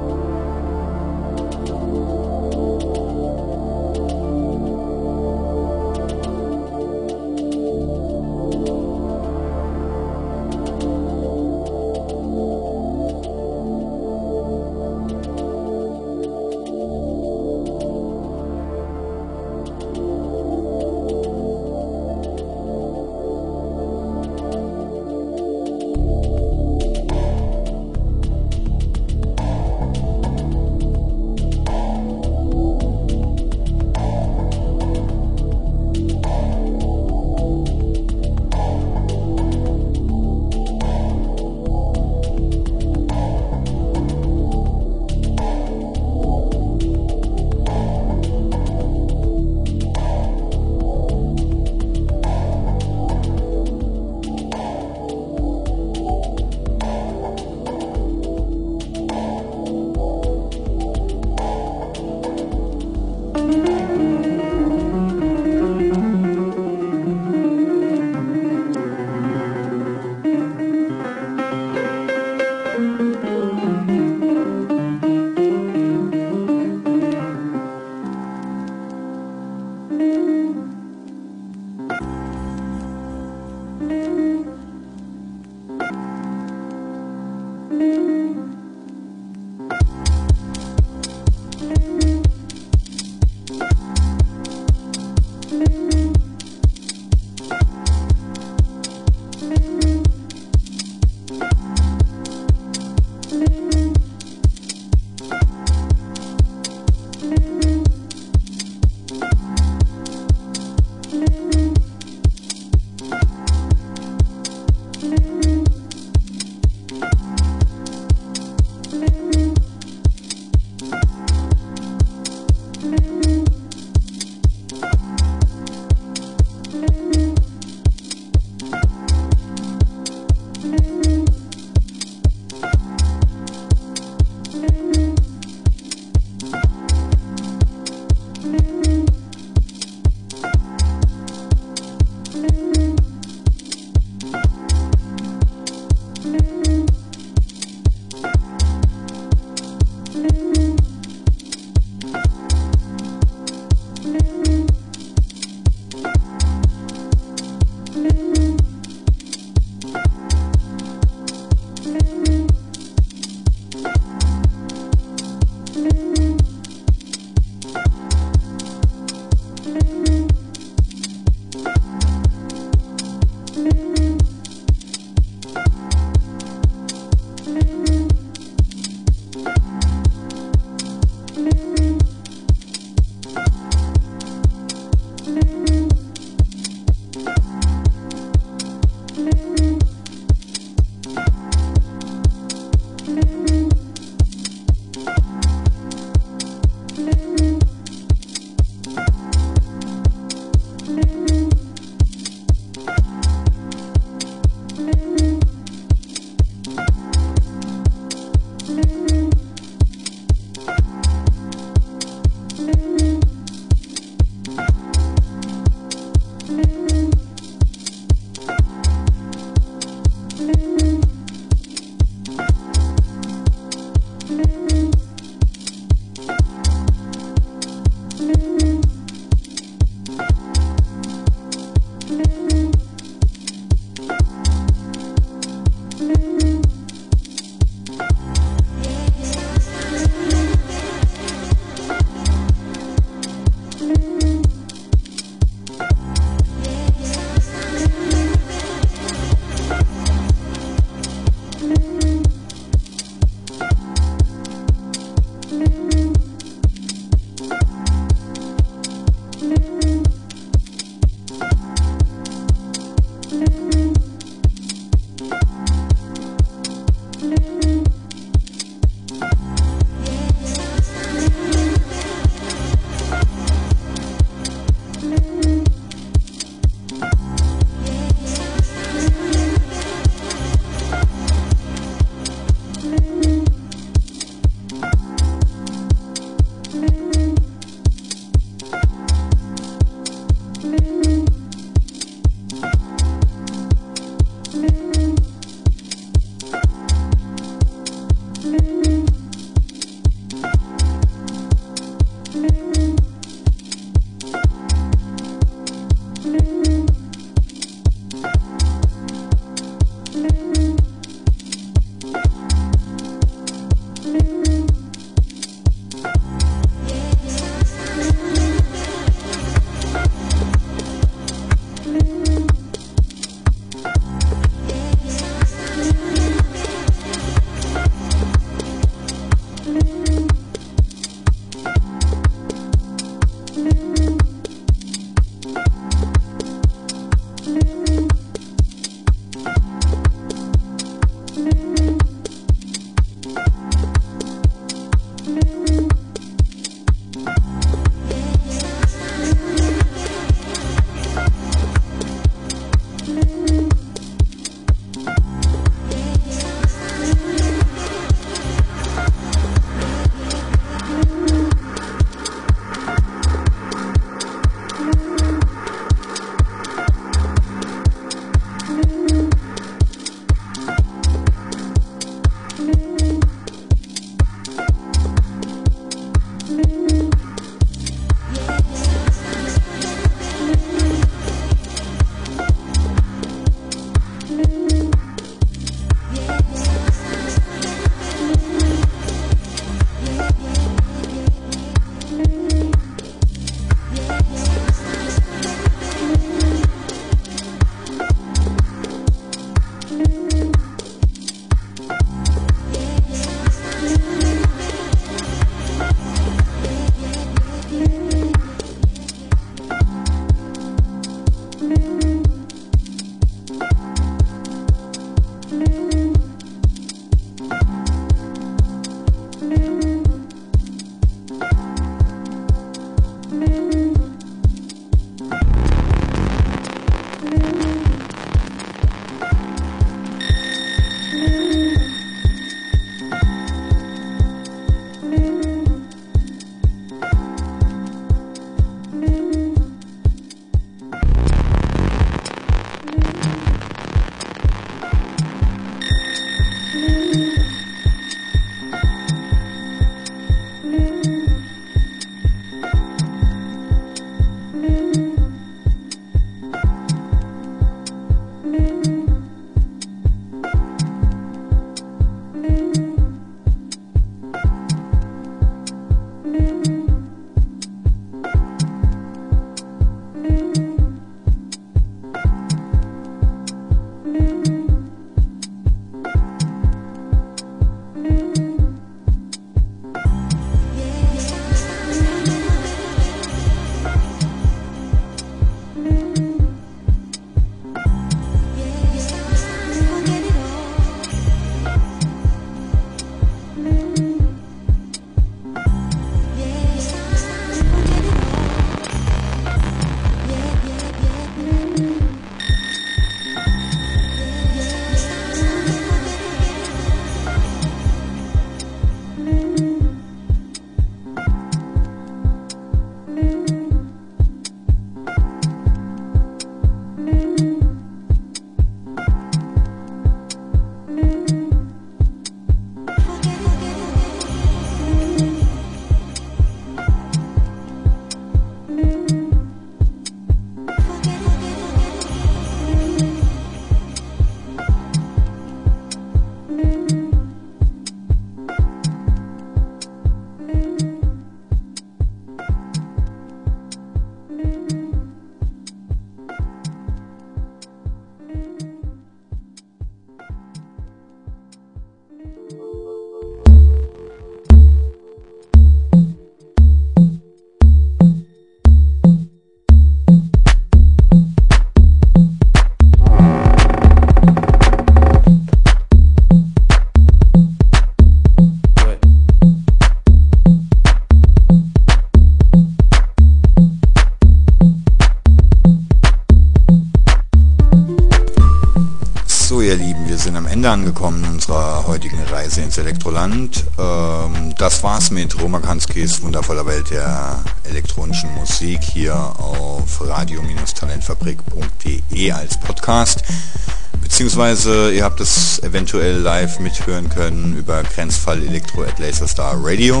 wir sind am Ende angekommen unserer heutigen Reise ins Elektroland. Ähm, das war's mit Roman Kanskis wundervoller Welt der elektronischen Musik hier auf radio Bindestrich talentfabrik punkt de als Podcast. Beziehungsweise ihr habt es eventuell live mithören können über Grenzfall Elektro at Laserstar Radio.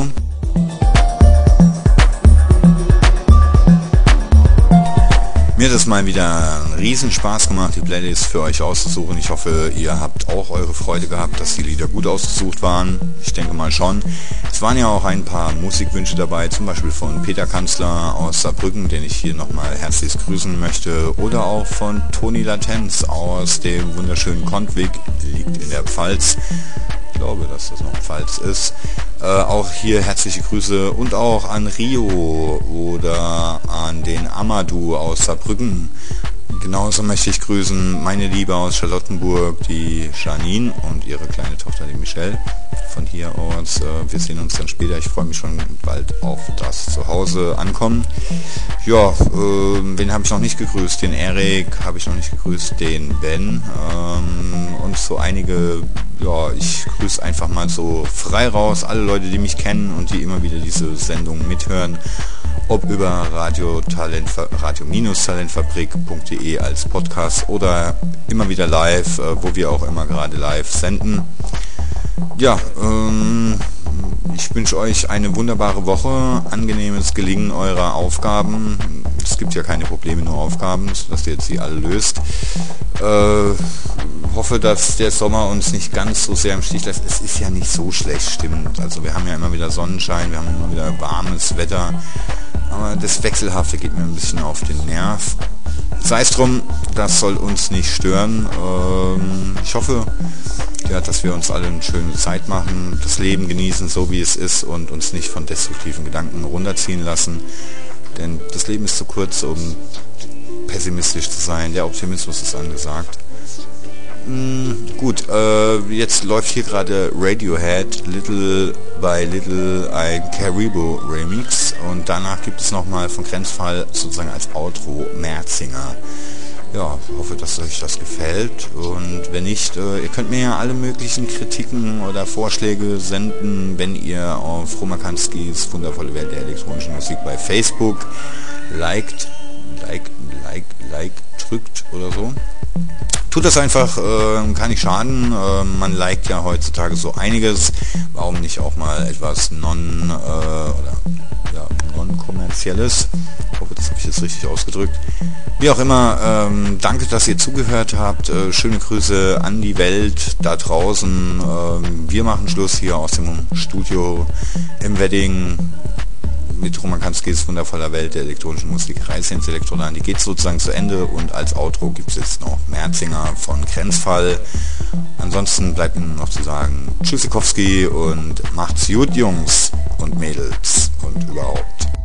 Mir hat es mal wieder einen riesen Spaß gemacht, die Playlist für euch auszusuchen. Ich hoffe, ihr habt auch eure Freude gehabt, dass die Lieder gut ausgesucht waren. Ich denke mal schon. Es waren ja auch ein paar Musikwünsche dabei, zum Beispiel von Peter Kanzler aus Saarbrücken, den ich hier nochmal herzlich grüßen möchte. Oder auch von Toni Latenz aus dem wunderschönen Kontwig, liegt in der Pfalz. Ich glaube, dass das noch Pfalz ist. Äh, auch hier herzliche Grüße und auch an Rio oder an den Amadou aus Saarbrücken. Genauso möchte ich grüßen meine Liebe aus Charlottenburg, die Janine und ihre kleine Tochter, die Michelle. Von hier aus, äh, wir sehen uns dann später. Ich freue mich schon bald auf das Zuhause ankommen. Ja, äh, wen habe ich noch nicht gegrüßt? Den Erik habe ich noch nicht gegrüßt, den Ben ähm, und so einige. Ja, ich grüße einfach mal so frei raus alle Leute, die mich kennen und die immer wieder diese Sendung mithören, ob über Radio Talent, radio Bindestrich talentfabrik punkt de als Podcast oder immer wieder live, wo wir auch immer gerade live senden. Ja, ähm, ich wünsche euch eine wunderbare Woche, angenehmes Gelingen eurer Aufgaben. Es gibt ja keine Probleme, nur Aufgaben, sodass ihr jetzt sie alle löst. Äh, hoffe, dass der Sommer uns nicht ganz so sehr im Stich lässt. Es ist ja nicht so schlecht, stimmt. Also wir haben ja immer wieder Sonnenschein, wir haben immer wieder warmes Wetter. Aber das Wechselhafte geht mir ein bisschen auf den Nerv. Sei es drum, das soll uns nicht stören. Ähm, ich hoffe, ja, dass wir uns alle eine schöne Zeit machen, das Leben genießen, so wie es ist und uns nicht von destruktiven Gedanken runterziehen lassen. Denn das Leben ist zu kurz, um pessimistisch zu sein. Der Optimismus ist angesagt. Mm, gut, äh, jetzt läuft hier gerade Radiohead Little by Little ein Caribou Remix und danach gibt es nochmal von Grenzfall sozusagen als Outro Merzinger. Ja, hoffe, dass euch das gefällt und wenn nicht, äh, ihr könnt mir ja alle möglichen Kritiken oder Vorschläge senden, wenn ihr auf Roman Kanskis wundervolle Welt der elektronischen Musik bei Facebook liked, like, like, like, drückt oder so. Tut das einfach, äh, kann nicht schaden, äh, man liked ja heutzutage so einiges, warum nicht auch mal etwas non, äh, oder ja, non-kommerzielles, ich hoffe, das habe ich jetzt richtig ausgedrückt. Wie auch immer, ähm, danke, dass ihr zugehört habt, äh, schöne Grüße an die Welt da draußen, ähm, wir machen Schluss hier aus dem Studio im Wedding mit Roman Kanskis wundervoller Welt der elektronischen Musik, Reise ins Elektroland, die geht sozusagen zu Ende und als Outro gibt es jetzt noch Merzinger von Grenzfall. Ansonsten bleibt mir nur noch zu sagen, Tschüssikowski und macht's gut, Jungs und Mädels und überhaupt.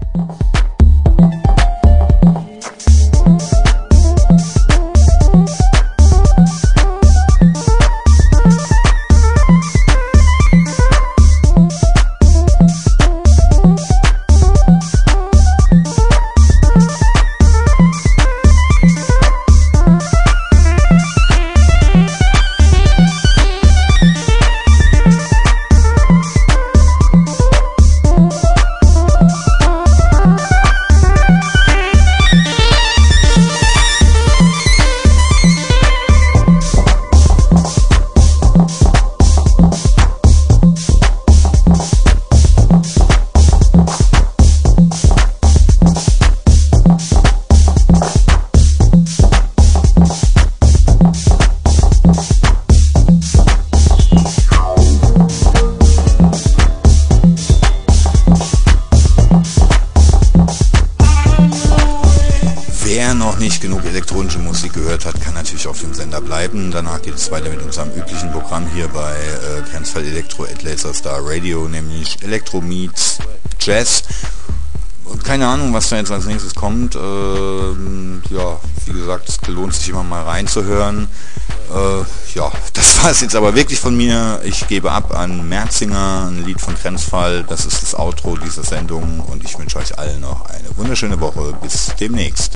Danach geht es weiter mit unserem üblichen Programm hier bei äh, Grenzfall Elektro at Laserstar Radio, nämlich Elektro Meets Jazz. Und keine Ahnung, was da jetzt als nächstes kommt. Ähm, ja, wie gesagt, es lohnt sich immer mal reinzuhören. Äh, ja, das war es jetzt aber wirklich von mir. Ich gebe ab an Merzinger, ein Lied von Grenzfall. Das ist das Outro dieser Sendung und ich wünsche euch allen noch eine wunderschöne Woche. Bis demnächst.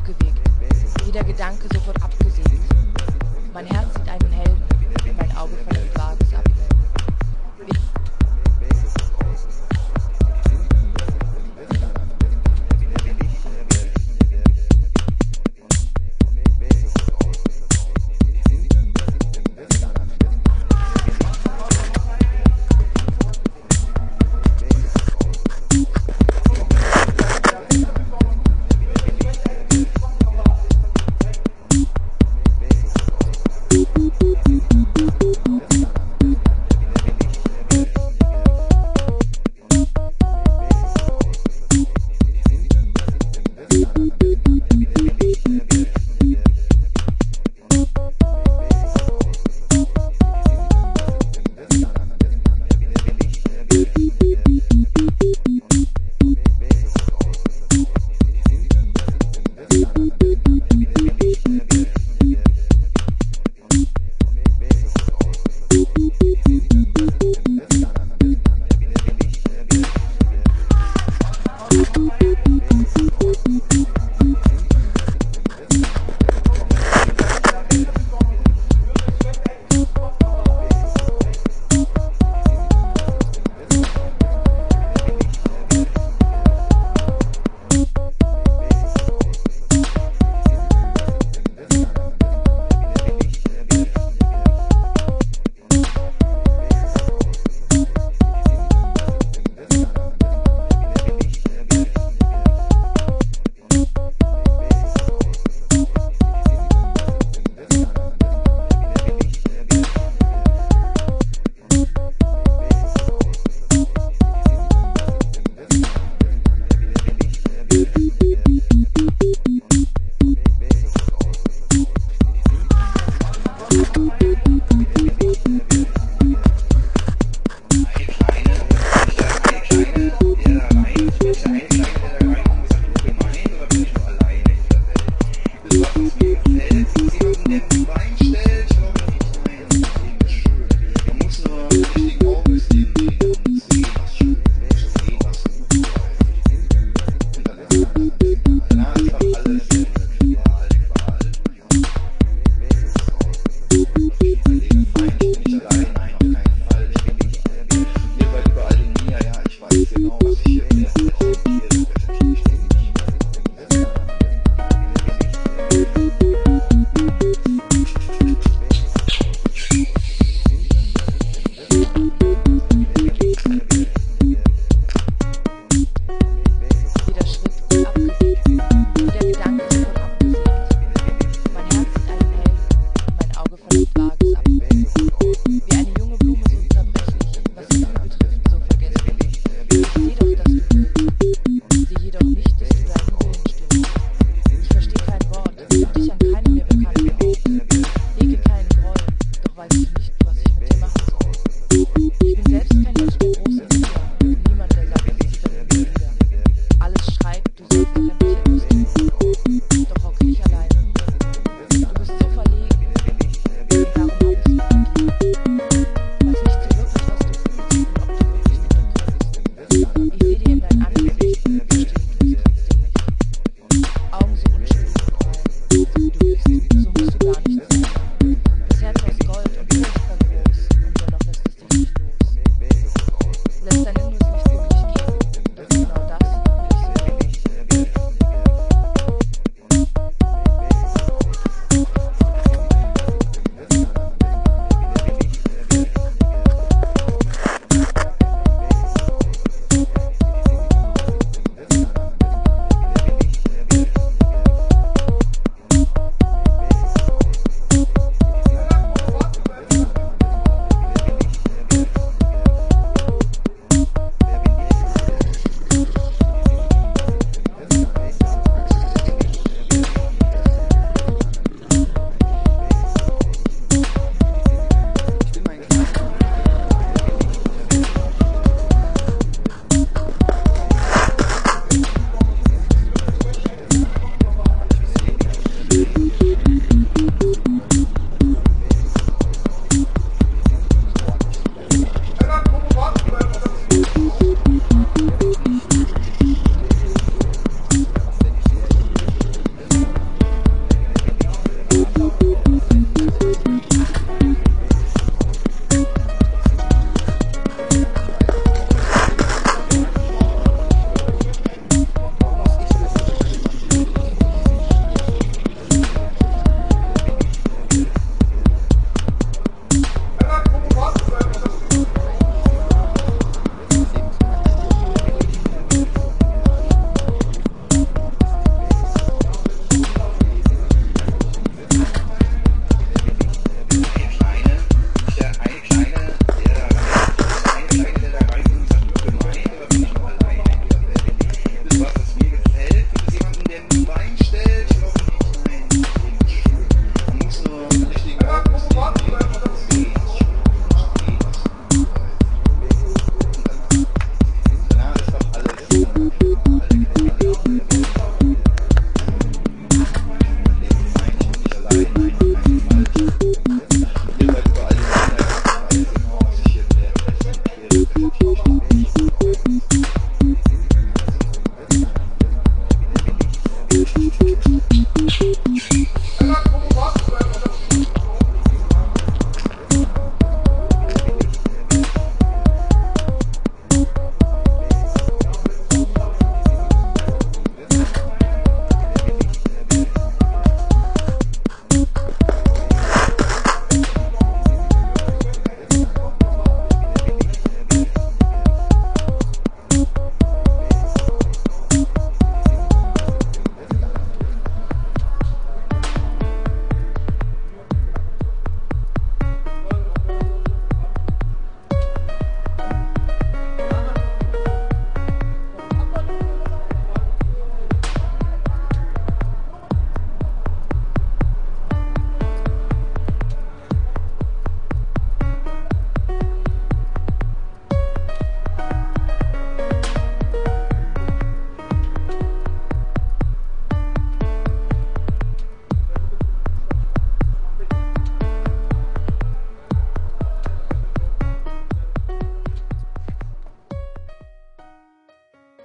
abgewegt, jeder Gedanke sofort abgesägt. Mein Herz sieht einen Helden, mein Auge verlässt vages Abwellen.